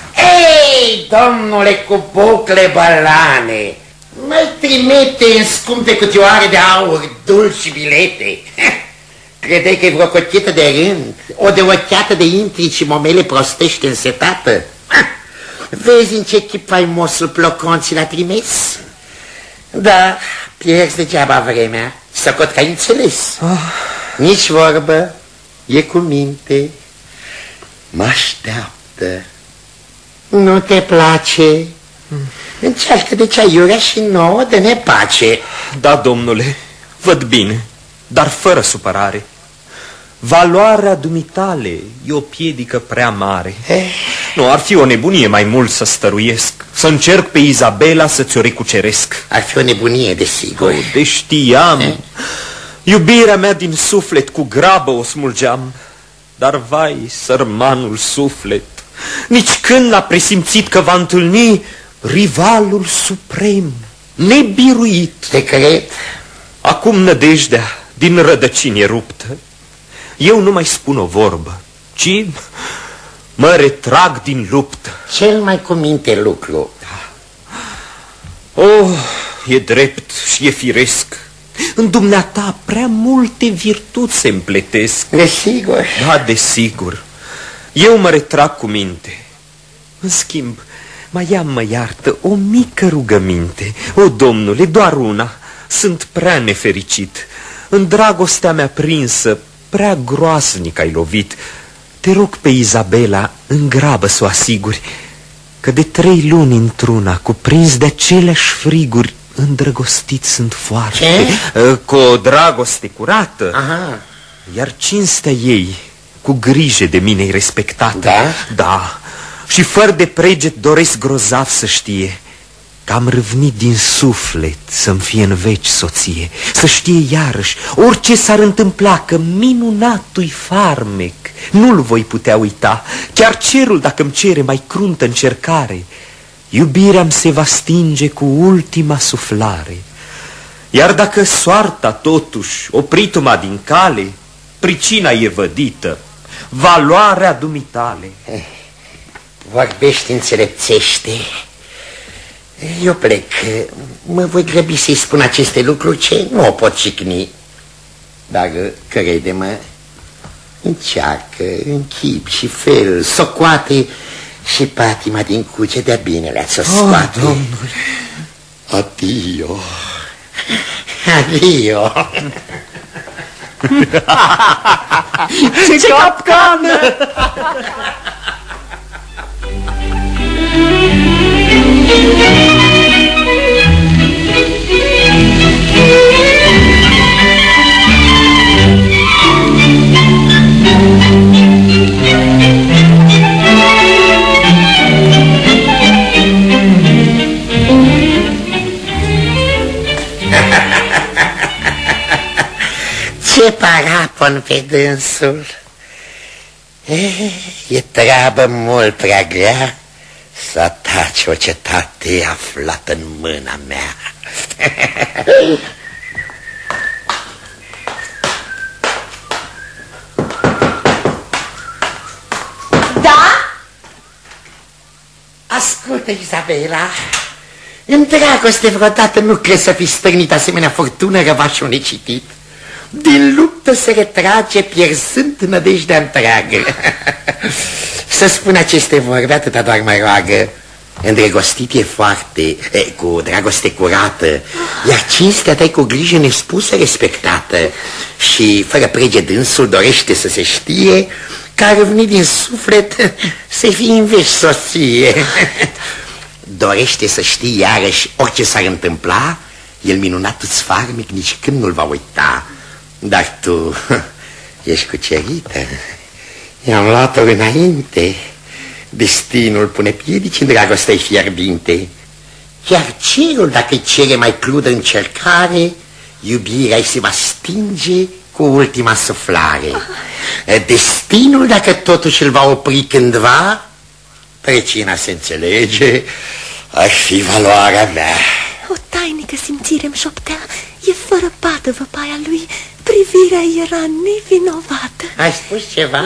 Ei, domnule cu bucle bălane, mai trimite în scumpe cutioare de aur, dulci și bilete. Credeai că e vreo cochetă de rând, o de ochiată de intrici și momele prostești însetată? Vezi în ce chip faimosul Ploconții l-a trimis? Da, pierzi degeaba vremea, socot că ai înțeles. Nici vorbă, e cu minte, mă așteaptă. Nu te place? Încearcă de aiurea și nouă de nepace. Da, domnule, văd bine, dar fără supărare. Valoarea dumitale e o piedică prea mare. Nu, ar fi o nebunie mai mult să stăruiesc, să încerc pe Izabela să ți-o recuceresc. Ar fi o nebunie, desigur. De știam. Iubirea mea din suflet cu grabă o smulgeam. Dar vai, sărmanul suflet, nici când n-a presimțit că va întâlni rivalul suprem, nebiruit. Te cred. Acum nădejdea din rădăcini e ruptă. Eu nu mai spun o vorbă, ci mă retrag din luptă. Cel mai cu minte lucru. Oh, e drept și e firesc. În dumneata prea multe virtuți se împletesc. Desigur. Da, desigur. Eu mă retrag cu minte. În schimb, mai mă iartă o mică rugăminte. O, domnule, doar una. Sunt prea nefericit. În dragostea mea prinsă, prea groasnic ai lovit. Te rog pe Izabela, în grabă să o asiguri că de 3 luni într-una, cuprins de aceleași friguri, îndrăgostit sunt foarte. Cu o dragoste curată. Iar cinstea ei cu grijă de mine-i respectată. Da? Da. Și fără de preget doresc grozav să știe că am râvnit din suflet să-mi fie în veci soție. Să știe iarăși, orice s-ar întâmpla, că minunatul-i farmec nu-l voi putea uita. Chiar cerul, dacă-mi cere mai cruntă încercare, iubirea-mi se va stinge cu ultima suflare. Iar dacă soarta totuși oprit-o-ma din cale, pricina e vădită, valoarea dumitale. Vorbești înțelepțește. Eu plec. Mă voi grăbi să-i spun aceste lucruri ce nu o pot cicni. Dar crede-mă, încearcă în chip și fel, socoate și patima din cuce de-a binelea să scoate. Domnule, adio. Adio. Ce capcană! Ce parapon pe dânsul. E treabă mult prea grea să Ce o cetate aflată în mâna mea. Da? Ascultă, Izabela, în dragoste vreodată nu crezi să fi stârnit asemenea fortună răvașul necitit? Din luptă se retrage pierzând nădejdea întreagă. Să spun aceste vorbe, atâta doar mă roagă. Îndrăgostit e foarte, cu dragoste curată, iar cinstea ta e cu grijă nespusă respectată. Și fără prege dânsul dorește să se știe că a râvnit din suflet să fii în veci soție. Dorește să știi iarăși orice s-ar întâmpla, el minunatul-ți farmec nici când nu-l va uita. Dar tu ești cucerită, i-am luat-o înainte. Destinul pune piedici în dragostea fierbinte. Chiar cerul, dacă-i cere mai crudă încercare, iubirea-i se va stinge cu ultima suflare. Destinul, dacă totuși îl va opri cândva, pricina se înțelege, ar fi valoarea mea. O tainică simțire îmi șoptea, e fără pată văpaia lui, privirea era nevinovată. Ai spus ceva?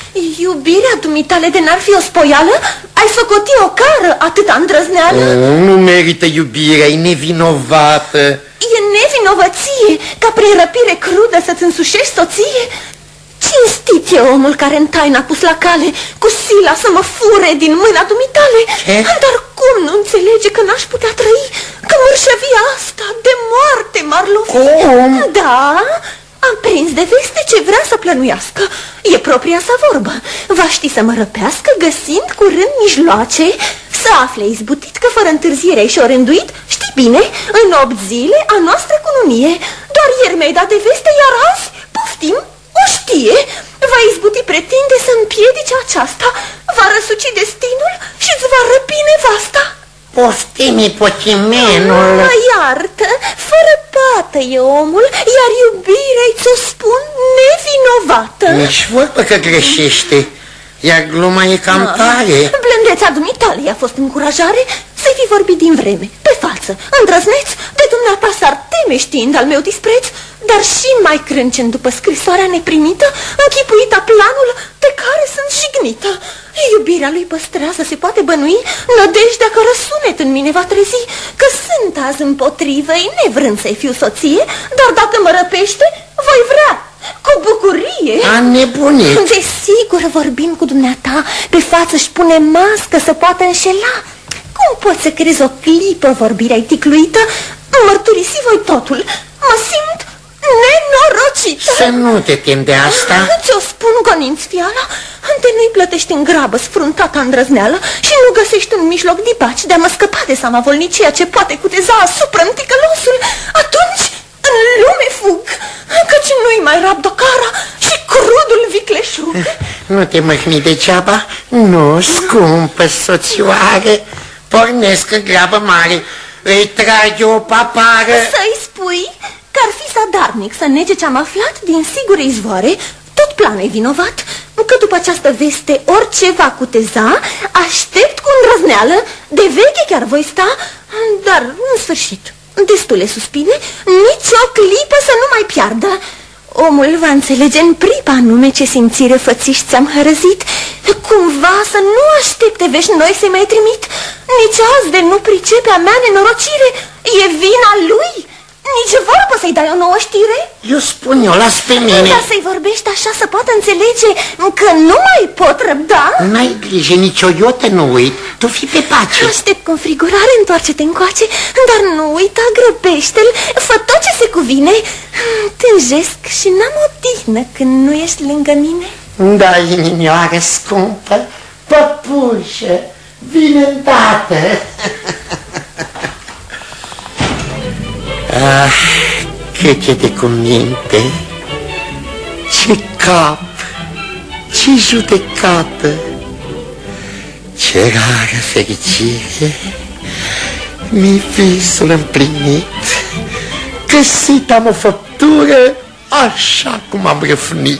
Iubirea dumitale de n-ar fi o spoială? Ai făcut o cară atâta îndrăzneală? Nu merită iubirea, e nevinovată. E nevinovăție ca prin răpire crudă să-ți însușești soție? Cinstit e omul care în taină a pus la cale cu sila să mă fure din mâna dumitale. Ce? Dar cum nu înțelege că n-aș putea trăi, că mărșăvia asta de moarte m-ar lovi? Cum? Da, am prins de veste ce vrea să plănuiască. E propria sa vorbă. Va ști să mă răpească găsind curând mijloace să afle izbutit că fără întârziere ai și-o rânduit, știi bine, în 8 zile a noastră cununie. Doar ieri mi-ai dat de veste, iar azi, poftim, o știe, va izbuti pretinde să împiedice aceasta, va răsuci destinul și îți va răpi nevasta. Poftimi, potimenul. Mă iartă, fără pată e omul, iar iubirea-i ți-o spun nevinovată. Nici vorbă că greșește, iar gluma e cam tare. Blândețea dumitale i-a fost încurajare să-i fi vorbit din vreme, pe față, îndrăzneț, de dumneata s-ar teme știind al meu dispreț, dar și mai crâncen după scrisoarea neprimită, închipuita planul de care sunt jignită. Iubirea lui păstrează, se poate bănui, nădejdea că răsunet în mine va trezi, că sunt azi împotrivă-i, nevrând să-i fiu soție, dar dacă mă răpește, voi vrea, cu bucurie. A nebunit. Desigur vorbim cu dumneata, pe față își pune mască să poată înșela. Cum poți să crezi o clipă vorbirea-i ticluită? Mărturisi voi totul, mă simt nenorocită. Să nu te tem de asta. Ți-o spun gonind-ți fiala, de nu-i plătești în grabă sfruntata îndrăzneală și nu găsești un mijloc dibaci de a mă scăpa de samavolicia ce poate cuteza asupra-mi ticălosul, atunci în lume fug, căci nu-i mai rabdă cara și crudul vicleșug. Nu te măhni degeaba, nu, scumpă soțioară, pornesc în grabă mare, îi trage o papară. Să-i spui că ar fi zadarnic să nege ce-am aflat din sigure izvoare, tot planul e vinovat, că după această veste orice va cuteza, aștept cu îndrăzneală, de veche chiar voi sta, dar în sfârșit, destule suspine, nici o clipă să nu mai piardă. Omul va înțelege în pripa anume ce simțire fățiși ți-am hărăzit, cumva să nu aștepte vești noi să-i mai trimit. Nici azi de nu pricepe a mea nenorocire, e vina lui. Nici vorbă să-i dai o nouă știre? Eu spun, eu las pe mine. Dar să-i vorbești așa să poată înțelege că nu mai pot răbda. N-ai grijă, nici o iotă nu uit, tu fii pe pace. Aștept cu înfrigurare, întoarce-te încoace, dar nu uita, grăbește-l, fă tot ce se cuvine. Tânjesc și n-am odihnă când nu ești lângă mine. Da, inimioară scumpă, păpușă, vine îndată. Ah, cât e de cuminte, ce cap, ce judecată, ce rară fericire, mi visul împlinit, găsit am o făptură așa cum am răfnit.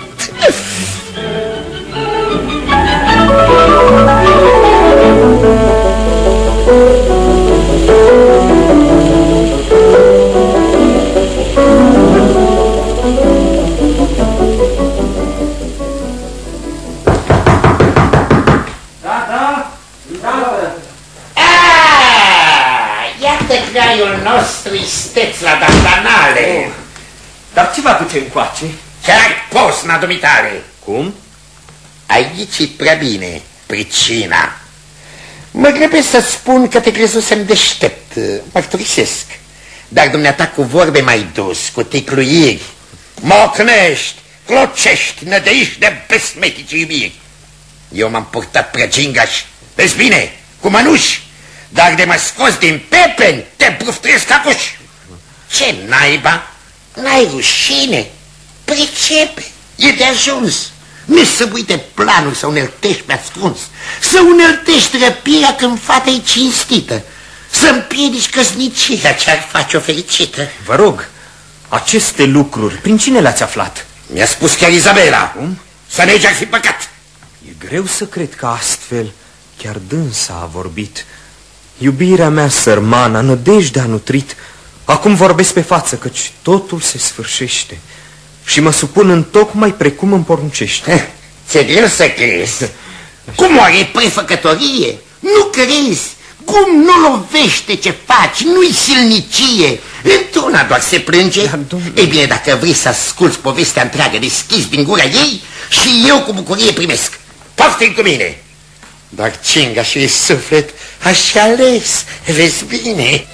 sunteți la dandanale. Dar ce vă duce încoace? Chiar posna dumitale. Cum? Aici e prea bine pricina. Mă grăbesc să spun că te crezusem deștept, mărturisesc. Dar dumneata cu vorbe mai dus, cu ticluiri, mocnești, clocești, nădeiști de besmetici iubiri. Eu m-am purtat prea gingaș, vezi bine, cu mănuși, dar de mă scos din pepeni, te puftresc acuși. Ce naiba? N-ai rușine? Pricepe, e de ajuns. Nu să uite planul să uneltești pe ascuns, să uneltești răpirea când fata e cinstită, să împiedici căsnicia ce-ar face o fericită. Vă rog, aceste lucruri, prin cine le-ați aflat? Mi-a spus chiar Izabela. Cum? Să negi ar fi păcat. E greu să cred că astfel chiar dânsa a vorbit. Iubirea mea sărmană, nădejdea a nutrit. Acum vorbesc pe față, căci totul se sfârșește și mă supun întocmai precum îmi poruncește. Ți-e greu să crezi. Cum oare prefăcătorie? Nu crezi? Cum nu lovește ce faci? Nu-i silnicie. Într-una doar se plânge. Ei bine, dacă vrei să asculți povestea întreagă deschis din gura ei, și eu cu bucurie primesc. Poftim cu mine. Dar cinga și suflet aș ales, vezi bine.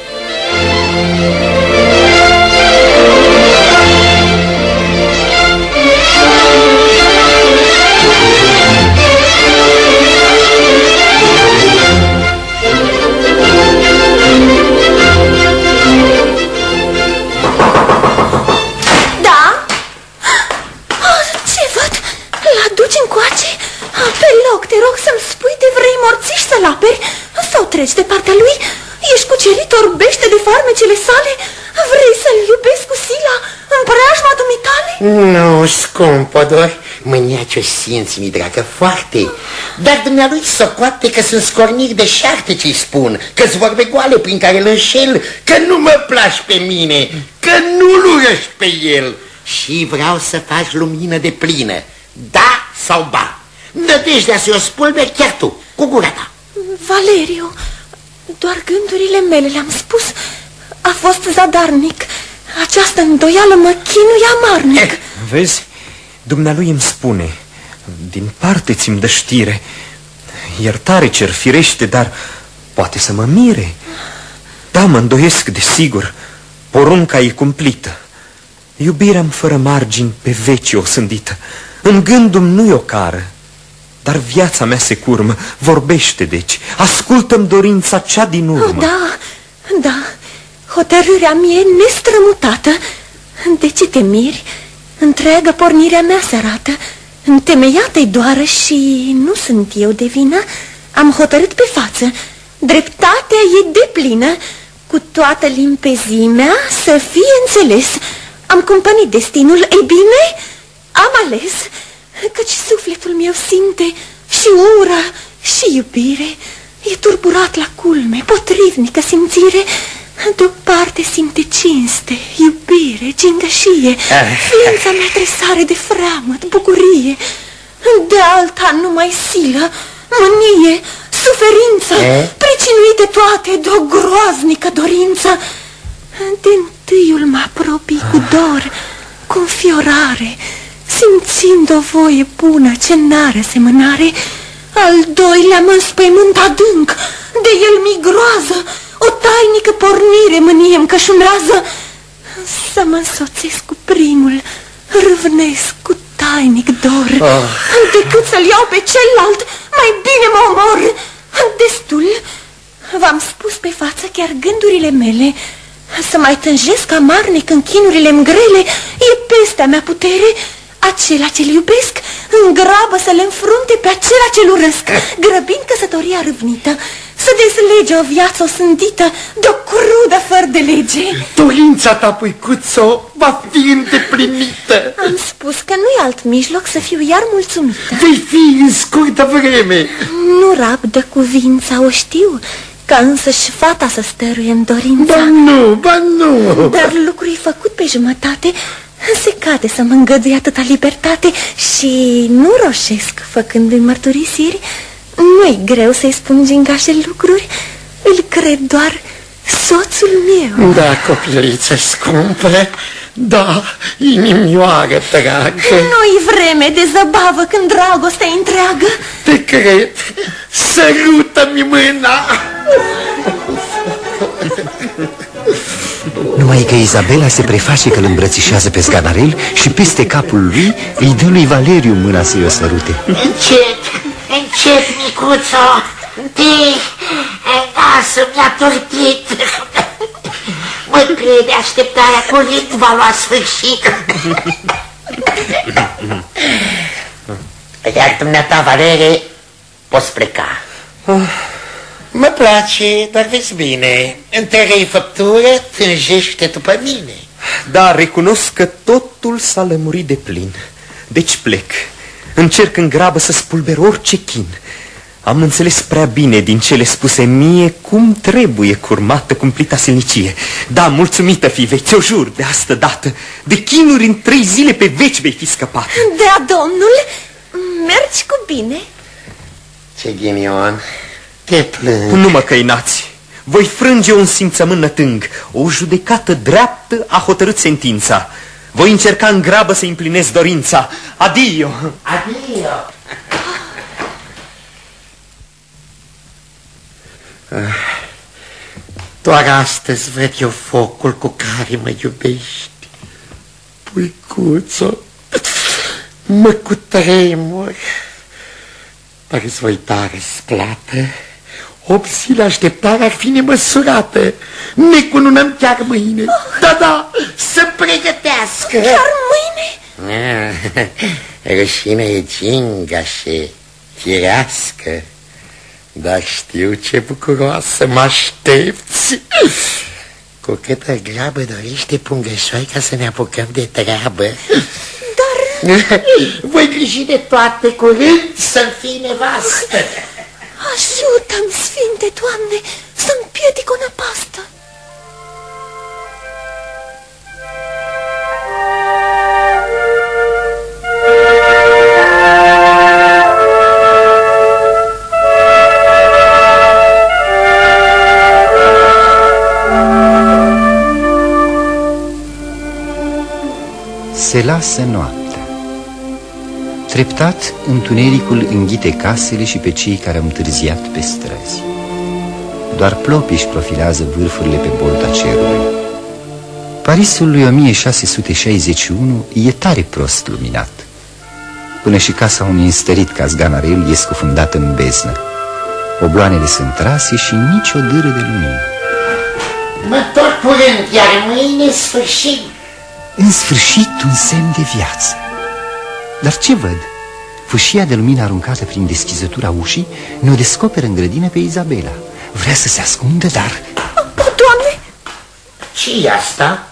Te rog să-mi spui de vrei morțiși să-l aperi sau treci de partea lui? Ești cucerit, orbește de farmecele sale? Vrei să-l iubesc cu sila în preajma dumitale? Nu, scumpă, doar mânia ce-o simți, mi dragă, foarte. Dar dumnealui socoate că sunt scorniri de șarte ce-i spun, că-s vorbe goale prin care îl înșel, că nu mă placi pe mine, că nu-l urăști pe el. Și vreau să faci lumină de plină, da sau ba. Nădejdea să-i o spulberi chiar tu, cu gura ta. Valeriu, doar gândurile mele le-am spus. A fost zadarnic. Această îndoială mă chinuie amarnic. Vezi, dumnealui îmi spune, din parte ți-mi dă știre. Iertare cer firește, dar poate să mă mire. Da, mă îndoiesc, desigur. Porunca e cumplită. Iubirea-mi fără margini pe veci o sândită. În gândul nu-i o cară, dar viața mea se curmă. Vorbește, deci, ascultă-mi dorința cea din urmă. Oh, da, da, hotărârea mie nestrămutată. De ce te miri? Întreagă pornirea mea se arată. Întemeiată-i doar și nu sunt eu de vină. Am hotărât pe față. Dreptatea e deplină. Cu toată limpezimea să fie înțeles. Am cumpănit destinul, e bine, am ales. Căci sufletul meu simte și ură și iubire. E turburat la culme, potrivnică simțire. De-o parte simte cinste, iubire, gingășie. Ființa mea tresare de freamăt, bucurie. De alta numai silă, mânie, suferință, pricinuite toate de-o groaznică dorință. De-ntâiul mă apropii cu dor, cu înfiorare, simțind o voie bună ce n-are asemănare. Al doilea mă înspăimânt adânc, de el mi groază, o tainică pornire mânie îmi cășunează. Să mă însoțesc cu primul, râvnesc cu tainic dor. Decât să-l iau pe celălalt, mai bine mă omor. Destul, v-am spus pe față chiar gândurile mele. Să mai tânjesc amarnic în chinurile-mi grele e peste-a mea putere. Acela ce-l iubesc îngrabă să le înfrunte pe acela ce-l urăsc, grăbind căsătoria râvnită, să dezlege o viață osândită de-o crudă fără de lege. Dorința ta, puicuțo, va fi îndeplinită. Am spus că nu-i alt mijloc să fiu iar mulțumită. Vei fi în scurtă vreme. Nu rabdă cuvința, o știu, ca însăși fata să stăruie în dorința. Ba nu, ba nu. Dar lucrul-i făcut pe jumătate. Se cade să mă îngădui atâta libertate și nu roșesc făcându-i mărturisiri. Nu-i greu să-i spun gingașe lucruri, îl cred doar soțul meu. Da, copiliță scumpă, da, inimioară dragă. Nu-i vreme de zăbavă când dragostea e întreagă. Te cred, sărută-mi mâna. Numai că Izabela se preface că îl îmbrățișează pe Zganarel și peste capul lui îi dă lui Valeriu mâna să-i o sărute. Încet, încet, micuțo, lasă, mi-a tortit. Mă crede, așteptarea curând va lua sfârșit. Iar dumneata, Valerie, poți pleca. Mă place, dar vezi bine, în terei făptură tânjește după mine. Dar recunosc că totul s-a lămurit de plin. Deci plec. Încerc în grabă să spulber orice chin. Am înțeles prea bine din cele spuse mie cum trebuie curmată cumplita silnicie. Da, mulțumită five, ți-o jur de astă dată. De chinuri în 3 zile pe veci vei fi scăpat. Da, domnul, mergi cu bine. Ce ghinion, te plâng. Nu mă căinați. Voi frânge un simțământ nătâng. O judecată dreaptă a hotărât sentința. Voi încerca în grabă să împlinesc dorința. Adio. Adio. Doar astăzi văd eu focul cu care mă iubești. Puicuțo, mă cutremur. Dar îți voi da răsplată. 8 zile așteptare ar fi nemăsurată. Ne cununăm chiar mâine. Da, da, să pregătească. Chiar mâine? Rușine e gingașe, firească. Dar știu ce bucuroasă mă aștepți. Cu câtă grabă dorește Pungășoica să ne apucăm de treabă. Dar... voi griji de toate curând să-mi fii nevastă. Ajută-mi, Sfinte Doamne, să-mi piedic o năpastă. Se lasă noaptea. Treptat, întunericul înghite casele și pe cei care au întârziat pe străzi. Doar plopi își profilează vârfurile pe bolta cerului. Parisul lui 1661 e tare prost luminat. Până și casa unui înstărit ca Zganarel e scufundată în beznă. Obloanele sunt trase și nici o dâră de lumină. Mă întorc curând, iar mâine sfârșit. În sfârșit un semn de viață. Dar ce văd? Fâșia de lumină aruncată prin deschizătura ușii ne-o descoperă în grădină pe Izabela. Vrea să se ascundă, dar... Doamne! Ce-i asta?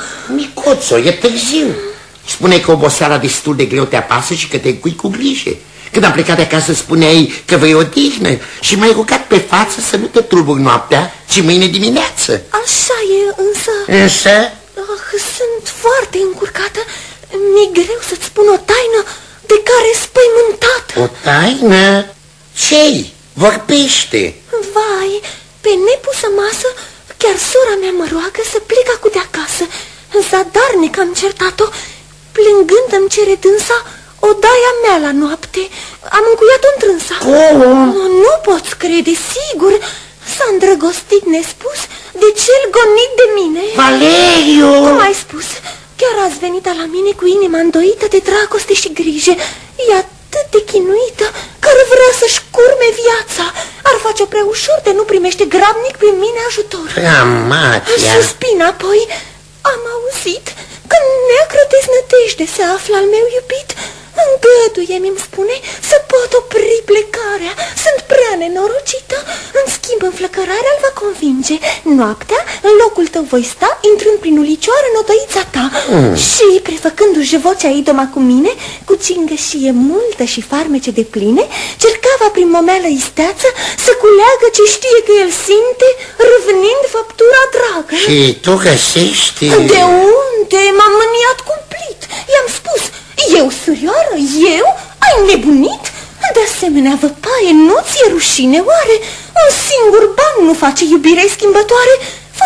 Micuțo, e târziu. Spune că oboseala destul de greu te apasă și că te încui cu grijă. Când am plecat de acasă spuneai că vrei odihnă și m-ai rugat pe față să nu te tulburi noaptea, ci mâine dimineață. Așa e, însă... Însă? Sunt foarte încurcată. Mi-e greu să-ți spun o taină de care spăimântată. O taină? Ce-i? Vorbește. Vai, pe nepusă masă, chiar sora mea mă roagă să plec acu de acasă. Zadarnic am certat-o, plângând îmi cere dânsa odaia mea la noapte. Am încuiat-o întrânsa. Cum? Nu poți crede, sigur. S-a îndrăgostit nespus de cel gonit de mine. Valeriu! Cum ai spus? Chiar ați venit la mine cu inima îndoită de dragoste și grijă. E atât de chinuită că ar vrea să-și curme viața. Ar face-o prea ușor de nu primește grabnic prin mine ajutor. Amatia! Suspin apoi. Am auzit că neagră deznădejde se află al meu iubit. Îngăduie-mi, îmi spune, să pot opri plecarea. Sunt prea nenorocită. În schimb, înflăcărarea îl va convinge. Noaptea, în locul tău voi sta, intrând prin ulicioară în odăița ta. Și, prefăcându-și vocea idoma cu mine, cu cingășie multă și farmece de pline, cercava prin momeală isteață să culeagă ce știe că el simte, râvnind făptura dragă. Și tu găsești... De unde? M-am mâniat cumplit. I-am spus... Eu, surioară, eu? Ai nebunit? De asemenea, văpaie, nu ți-e rușine, oare? Un singur ban nu face iubire schimbătoare.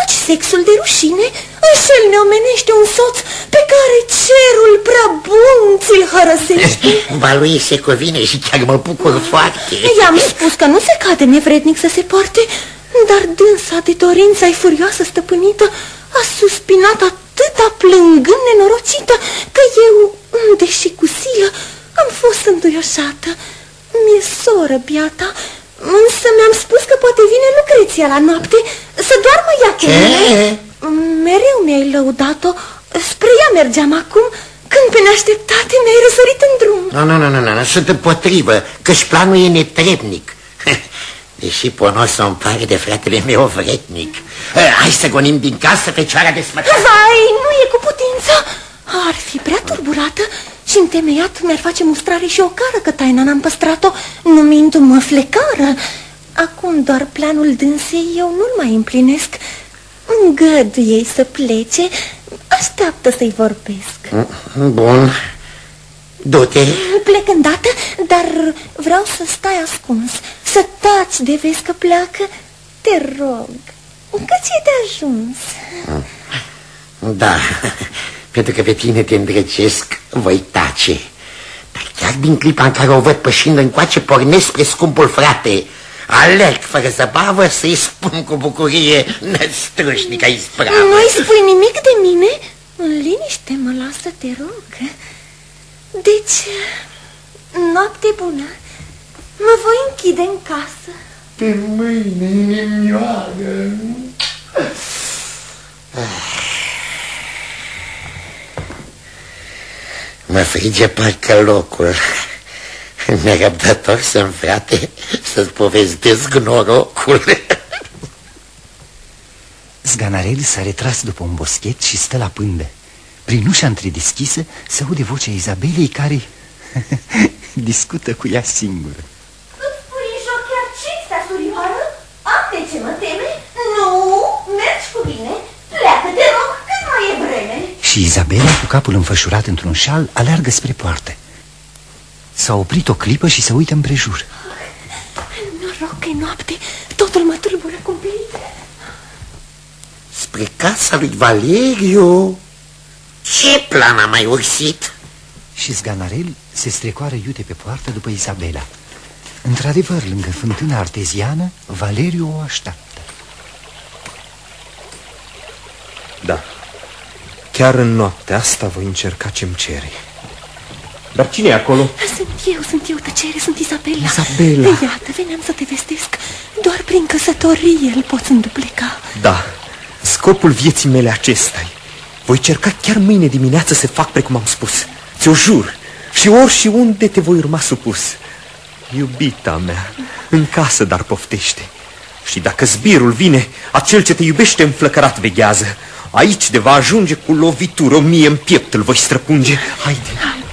faci sexul de rușine, înșel neomenește un soț pe care cerul prea bun ți-l hărăsește. Ba lui se cuvine și chiar mă bucur foarte. I-am spus că nu se cade nevrednic să se poarte, dar dânsa de dorința-i furioasă stăpânită a suspinat atâta plângând nenorocită că eu, deși cu silă, am fost înduioșată. Mi-e soră, biata, însă mi-am spus că poate vine Lucreția la noapte să doarmă ea cu mine. Mereu mi-ai lăudat-o, spre ea mergeam acum, când pe neașteptate mi-ai răsărit în drum. Nu, sunt împotrivă, că-și planul e netrebnic. Deși ponos o-mi pare de fratele meu vretnic. Hai să gonim din casă fecioara desmătată. Vai, nu e cu putință. Ar fi prea turburată și întemeiat mi-ar face mustrare și o cară că taina n-am păstrat-o, numindu-mă flecară. Acum doar planul dânsei eu nu-l mai împlinesc. Îngăduie-i să plece, așteaptă să-i vorbesc. Bun, du-te. Plec îndată, dar vreau să stai ascuns, să taci de vezi că pleacă. Te rog, că ți-e de ajuns. Da, pentru că pe tine te îndrăgesc, voi tace. Dar chiar din clipa în care o văd pășind încoace, pornesc spre scumpul frate. Alerg fără zăbavă să-i spun cu bucurie năstrușnica ispravă. Nu-i spui nimic de mine? În liniște mă lasă, te rog. Deci, noapte bună. Mă voi închide în casă. Pe mâine, inimioară. Mă frige parcă locul. Nerăbdător sunt, frate, să-ți povestesc norocul. Zganarel s-a retras după un boschet și stă la pândă. Prin ușa întredeschisă se aude vocea Izabelei care discută cu ea singură. Îți pui în joc chiar cinstea, surioară? Am de ce mă teme? Nu, mergi cu bine. Pleacă, te rog, cât mai e vreme. Și Izabela, cu capul înfășurat într-un șal, aleargă spre poartă. S-a oprit o clipă și se uită împrejur. Noroc că e noapte, totul mă tulbură cumplit. Spre casa lui Valeriu? Ce plan a mai ursit? Și Zganarel se strecoară iute pe poartă după Izabela. Într-adevăr, lângă fântâna arteziană, Valeriu o așteaptă. Da, chiar în noaptea asta voi încerca ce-mi cere. Dar cine e acolo? Sunt eu, tăcere, sunt Izabela. Izabela. Iată, veneam să te vestesc. Doar prin căsătorie îl poți îndupleca. Da, scopul vieții mele acesta-i. Voi cerca chiar mâine dimineață să fac precum am spus. Ți-o jur. Și ori și unde te voi urma supus. Iubita mea, în casă dar poftește. Și dacă zbirul vine, acel ce te iubește înflăcărat veghează. Aici de va ajunge cu lovitură, mie în piept îl voi străpunge. Haide.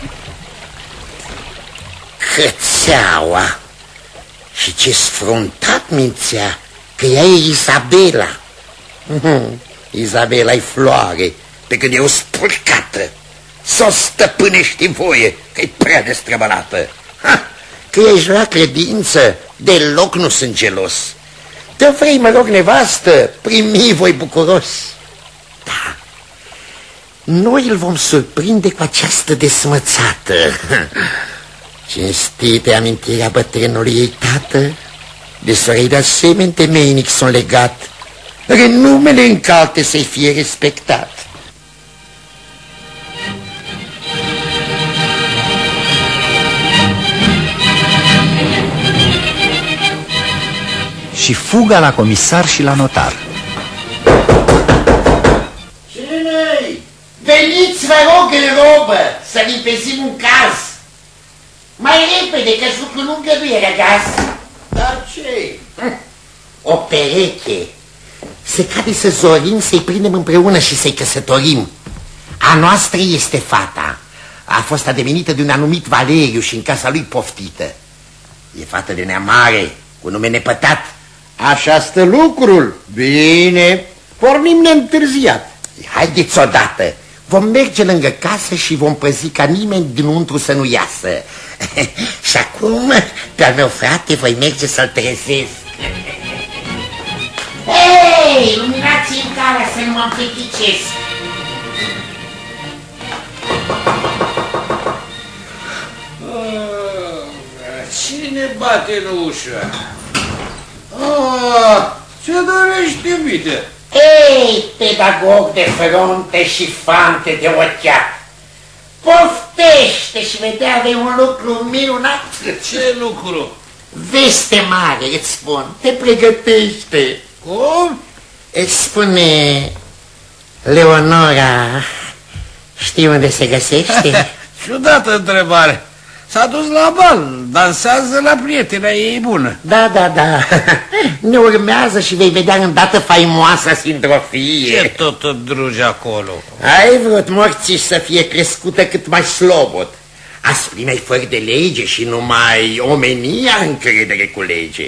Cățeaua! Și ce sfruntat mințea, că ea e Izabela. Izabela-i floare, pe când e o spurcată. S-o stăpânești voie, că-i prea destrăbălată. Că ești la credință, deloc nu sunt gelos. Te vrei, mă rog, nevastă, primi voi bucuros. Da, noi îl vom surprinde cu această desmățată. Cinstite amintirea bătrânului ei tată, de sorei de asemenea temeinic sunt legat, renumele încalte să-i fie respectat. Și fuga la comisar și la notar. Cine-i? Veniți, vă rog, în robă, să limpezim un caz. Mai repede, că sucul nu îngăduie răgaz. Dar ce? O pereche. Se cade să zorim, să-i prindem împreună și să-i căsătorim. A noastră este fata. A fost ademenită de un anumit Valeriu și în casa lui poftită. E fată de neamare, cu nume nepătat. Așa stă lucrul. Bine, pornim neîntârziat. Haideți odată. Vom merge lângă casă și vom păzi ca nimeni dinăuntru să nu iasă. Și acum, pe-al meu frate, voi merge să-l trezesc. Hei, luminați Dați-mi calea să nu mă împiticesc. Cine bate în ușă? Ce dorește, vite? Ei, pedagog de frunte și fante de ochiat, poftește și vedea de un lucru minunat. Ce lucru? Veste mare, îți spun, te pregătește. Cum? Îți spune Leonora, știi unde se găsește? Ciudată întrebare. S-a dus la bal, dansează la prietena ei bună. Da. Ne urmează și vei vedea îndată faimoasa sindrofie. Ce tot drugi acolo? Ai vrut morții să fie crescută cât mai slobot. Asprimea-i fără de lege și numai omenia încredere cu lege.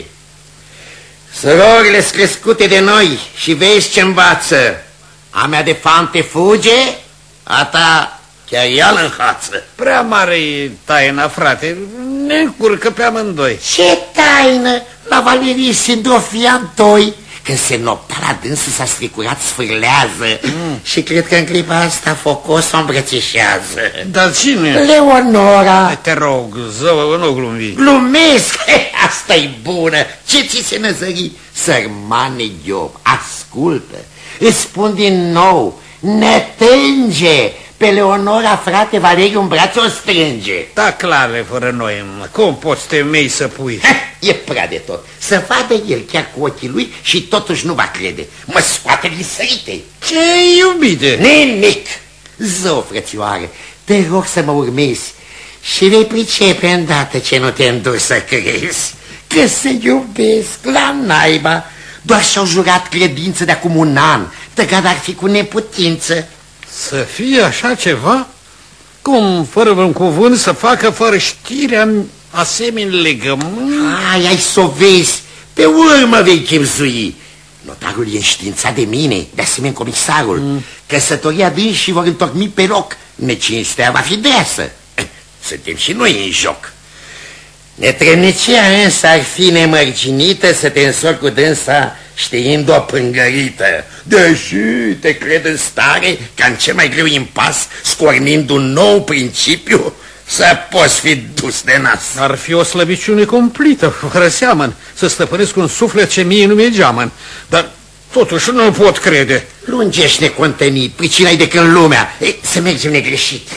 Surorile-s crescute de noi și vezi ce învață. A mea de fante fuge, a ta chiar ea înhață. Prea mare e taina, frate, ne încurcă pe amândoi. Ce taină? La Valerie Sindrofia 2, când se nopta la dânsă s-a stricurat, sfârlează. Și cred că în clipa asta focos o îmbrățișează. Dar cine? Leonora. Te rog, zău, nu glumi. Glumesc, asta-i bună. Ce ți se năzări? Sărmane Iob, ascultă, îți spun din nou, ne tânge. Pe Leonora, frate, Valeriu în brațe o strânge. Da, clare, fără noi, cum poți temei să pui? E prea de tot. Să vadă el chiar cu ochii lui și totuși nu va crede. Mă scoate din sărite. Ce iubite? Nimic. Zău, frățioare, te rog să mă urmezi și vei pricepe îndată ce nu te înduri să crezi. Că se iubesc la naiba. Doar și-au jurat credință de acum un an. Tăgad ar fi cu neputință. Să fie așa ceva? Cum, fără vreun cuvânt, să facă fără știrea asemenea legământ? Ai să o vezi, pe urmă vei chipzui. Notarul e înștiințat de mine, de asemenea comisarul. Căsătoria dânsii vor întocmi pe loc. Necinstea va fi deasă. Suntem și noi în joc. Netrănicia însă ar fi nemărginită să te însori cu dânsa știind-o pângărită. Deși te cred în stare ca în cel mai greu impas, scornind un nou principiu, să poți fi dus de nas. Ar fi o slăbiciune cumplită, fără seamăn, să stăpânesc un suflet ce mie nu mi-e geamăn. Dar totuși nu pot crede. Lungești necontenit, pricina-i de când lumea. Ei, să mergem negreșit.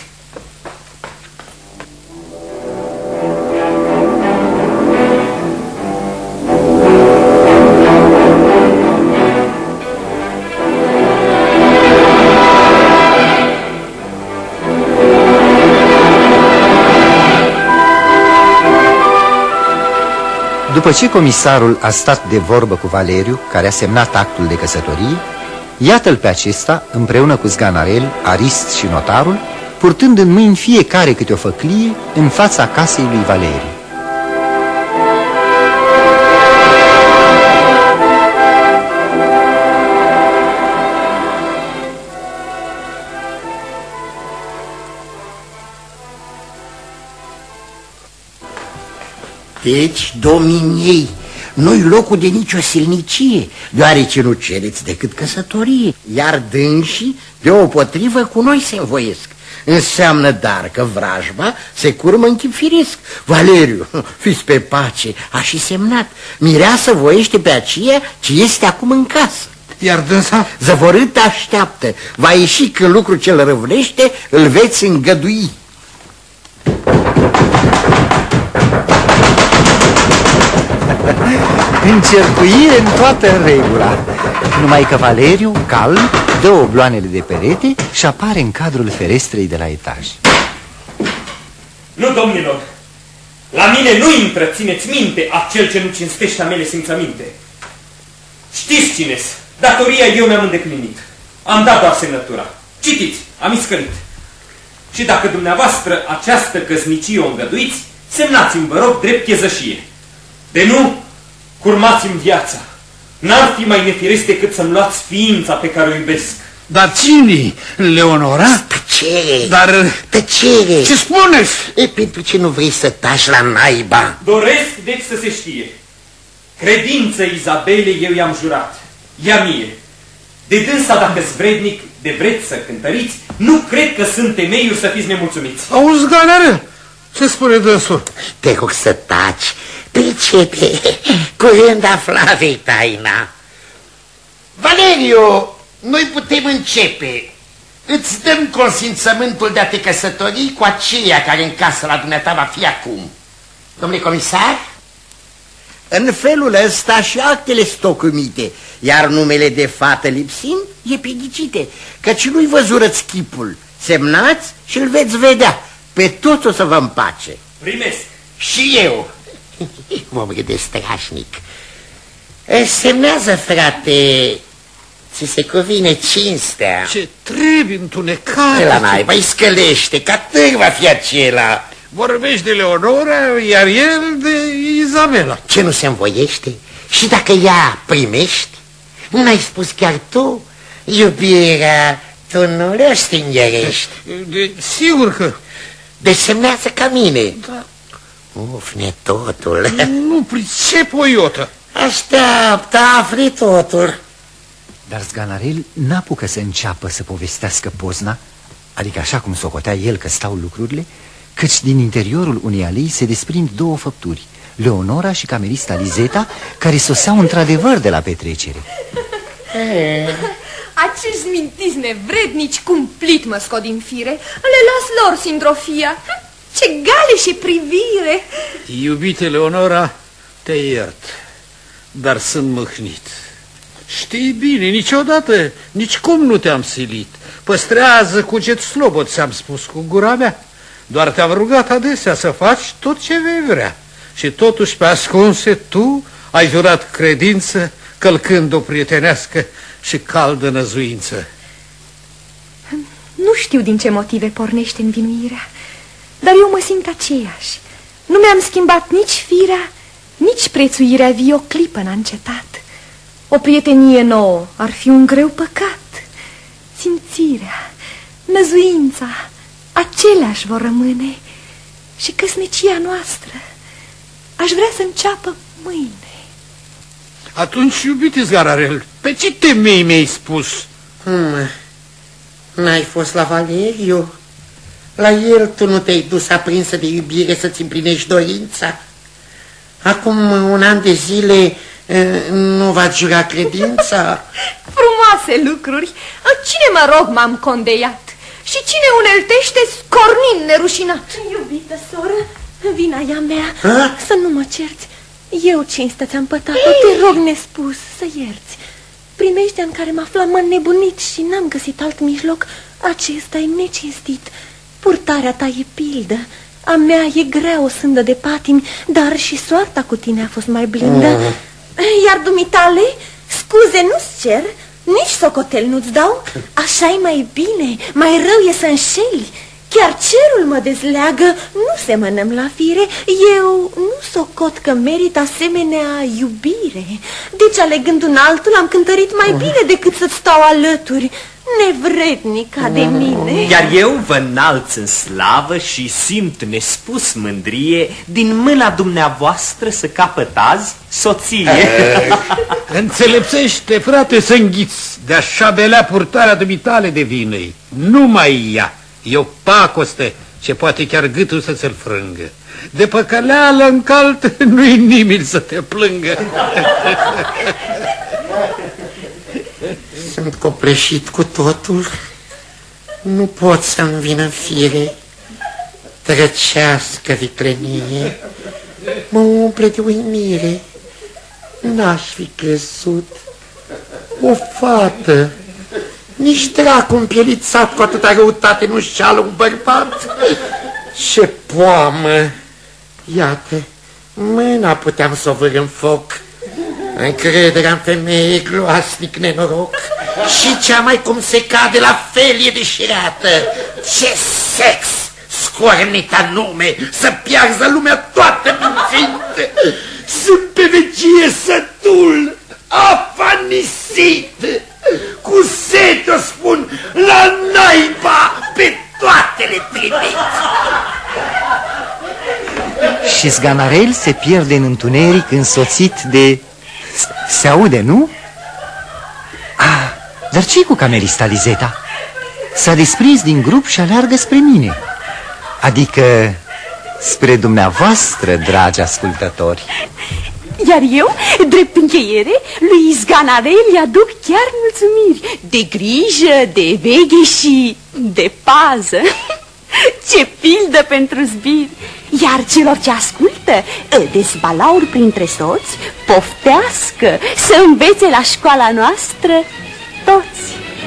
După ce comisarul a stat de vorbă cu Valeriu, care a semnat actul de căsătorie, iată-l pe acesta, împreună cu Zganarel, Arist și notarul, purtând în mâini fiecare câte o făclie în fața casei lui Valeriu. Deci, domniei, nu-i locul de nicio silnicie, deoarece nu cereți decât căsătorie, iar dânsii, deopotrivă, cu noi se învoiesc. Înseamnă dar că vrajba se curmă în chip firesc. Valeriu, fiți pe pace, a și semnat. Mireasă voiește pe aceea ce este acum în casă. Iar dânsa? Zăvorâtă așteaptă. Va ieși când lucru ce-l răvnește, îl veți îngădui. Încercuire în toată regula. Numai că Valeriu, calm, dă obloanele de perete și apare în cadrul ferestrei de la etaj. Nu, domnilor, la mine nu intră, țineți minte, acel ce nu cinstește a mele simțăminte. Știți cine-s, datoria eu mi-am îndeplinit. Am dat doar semnătura. Citiți, am iscălit. Și dacă dumneavoastră această căsnicie o îngăduiți, semnați-mi, vă rog, drept chezășie. De nu, curmați-mi viața. N-ar fi mai nefiresc decât să-mi luați ființa pe care o iubesc. Dar cine? Leonora? Tăcere! Dar... Tăcere! Ce spuneți? E, pentru ce nu vrei să taci la naiba? Doresc, deci, să se știe. Credință Izabelei eu i-am jurat. Ea mie. De dânsa, dacă-s vrednic, de vreți să cântăriți, nu cred că sunt temeiuri să fiți nemulțumiți. Auzi, Zganarel, ce spune dânsul? Te rog să taci, pricepe, curând afla vei taina. Valeriu, noi putem începe. Îți dăm consimțământul de a te căsători cu aceea care în casă la dumneata va fi acum. Domnule comisar? În felul ăsta și actele stocumite, iar numele de fată lipsind e peghicite, căci nu-i văzură-ți chipul. Semnați și îl veți vedea. Pe toți o să vă împace. Primesc. Și eu. Vom râde strașnic. Semnează, frate. Ți se cuvine cinstea. Ce trebuie întunecare. La naiba, îi scălește, ca târ va fi acela. Vorbești de Leonora, iar el de Izabela. Ce nu se învoiește? Și dacă ea primești? N-ai spus chiar tu? Iubirea, tu nu le stingerești. Sigur că... Desemnează ca mine. Da. Uf, totul. Nu pricep o iotă. Așteaptă, afli totul. Dar Zganarel n-apucă să înceapă să povestească pozna, adică așa cum socotea el că stau lucrurile, căci din interiorul unei alei se desprind două făpturi, Leonora și camerista Lizeta, care soseau într-adevăr de la petrecere. Acești mintiți nevrednici cumplit mă scot din fire. Le las lor sindrofia. Ce gale și privire! Iubite Leonora, te iert, dar sunt mâhnit. Știi bine, niciodată, nici cum nu te-am silit. Păstrează cuget slobod, ți-am spus cu gura mea. Doar te-am rugat adesea să faci tot ce vei vrea. Și totuși pe ascunse tu ai jurat credință, călcând o prietenească și caldă năzuință. Nu știu din ce motive pornește învinuirea, dar eu mă simt aceeași. Nu mi-am schimbat nici firea, nici prețuirea vii o clipă n-a încetat. O prietenie nouă ar fi un greu păcat. Simțirea, năzuința, aceleași vor rămâne. Și căsnicia noastră aș vrea să înceapă mâine. Atunci, iubite Zganarel, pe ce temei mi-ai spus? N-ai fost la Valeriu? La el tu nu te-ai dus aprinsă de iubire să-ți împlinești dorința? Acum un an de zile nu v-ați jurat credința? Frumoase lucruri! Cine, mă rog, m-am condeiat? Și cine uneltește scornind nerușinat? Iubită soră, vina ea mea, să nu mă cerți. Eu, cinstă, ți-am pătat-o, te rog nespus să ierți. Primejdea în care mă aflam înnebunit și n-am găsit alt mijloc, acesta e necinstit. Purtarea ta e pildă, a mea e grea o sândă de patimi, dar și soarta cu tine a fost mai blândă. Iar dumitale, scuze nu-ți cer, nici socotel nu-ți dau. Așa-i mai bine, mai rău e să înșeli. Chiar cerul mă dezleagă, nu semănăm la fire. Eu nu socot că merit asemenea iubire. Deci, alegând un altul, am cântărit mai bine decât să-ți stau alături, nevrednica de mine. Iar eu vă înalț în slavă și simt nespus mândrie din mâna dumneavoastră să capăt azi soție. Înțelepțește, frate, să înghiți. De așa belea purtarea dumitale de vină-i. Numai ea. E o pacoste ce poate chiar gâtul să ți-l frângă. De păcăleală în calt nu-i nimeni să te plângă. Sunt copleșit cu totul. Nu pot să-mi vină în fire. Trăcească viclenie mă umple de uimire. N-aș fi crezut o fată, nici dracu împielițat cu atâta răutate nu-și ceală un bărbat. Ce poamă! Iată, mâna puteam să o vâr în foc. Încrederea în femeie gloasnic nenoroc. Și cea mai cum se cade la fel e deșirată. Ce sex! Scoarnita nume, să piarză lumea toată mințind. Sunt pe vecie sătul, afanisit. Cu sete o spun, la naiba, pe toate le trimit. Și Zganarel se pierde în întuneric însoțit de... Se aude, nu? Dar ce-i cu camerista Lizeta? S-a desprins din grup și aleargă spre mine. Adică spre dumneavoastră, dragi ascultători. Iar eu, drept încheiere, lui Zganarel îi aduc chiar mulțumiri de grijă, de veche și de pază. Ce pildă pentru zbir! Iar celor ce ascultă, dezbalauri printre soți, poftească să învețe la școala noastră toți.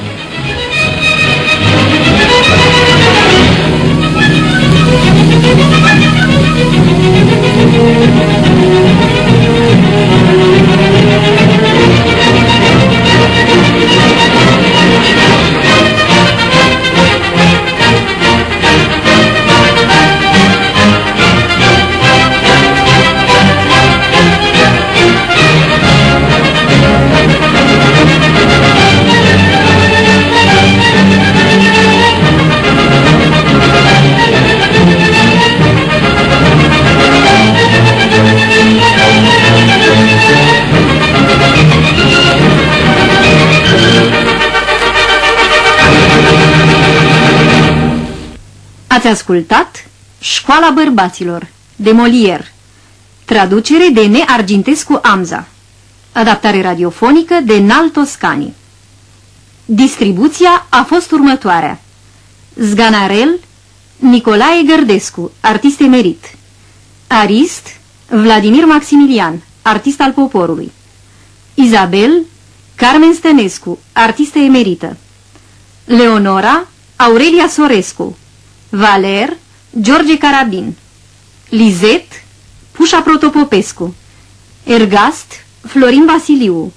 Ați ascultat Școala bărbaților, de Molière, traducere de Ne Argintescu Amza, adaptare radiofonică de Nal Toscani. Distribuția a fost următoarea: Zganarel, Nicolae Gărdescu, artist emerit; Arist, Vladimir Maximilian, artist al poporului; Izabel, Carmen Stănescu, artistă emerită; Leonora, Aurelia Sorescu; Valer, George Carabin; Lizet, Pușa Protopopescu; Ergast, Florin Vasiliu;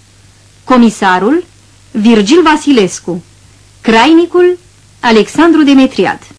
Comisarul, Virgil Vasilescu; Crainicul, Alexandru Demetriad.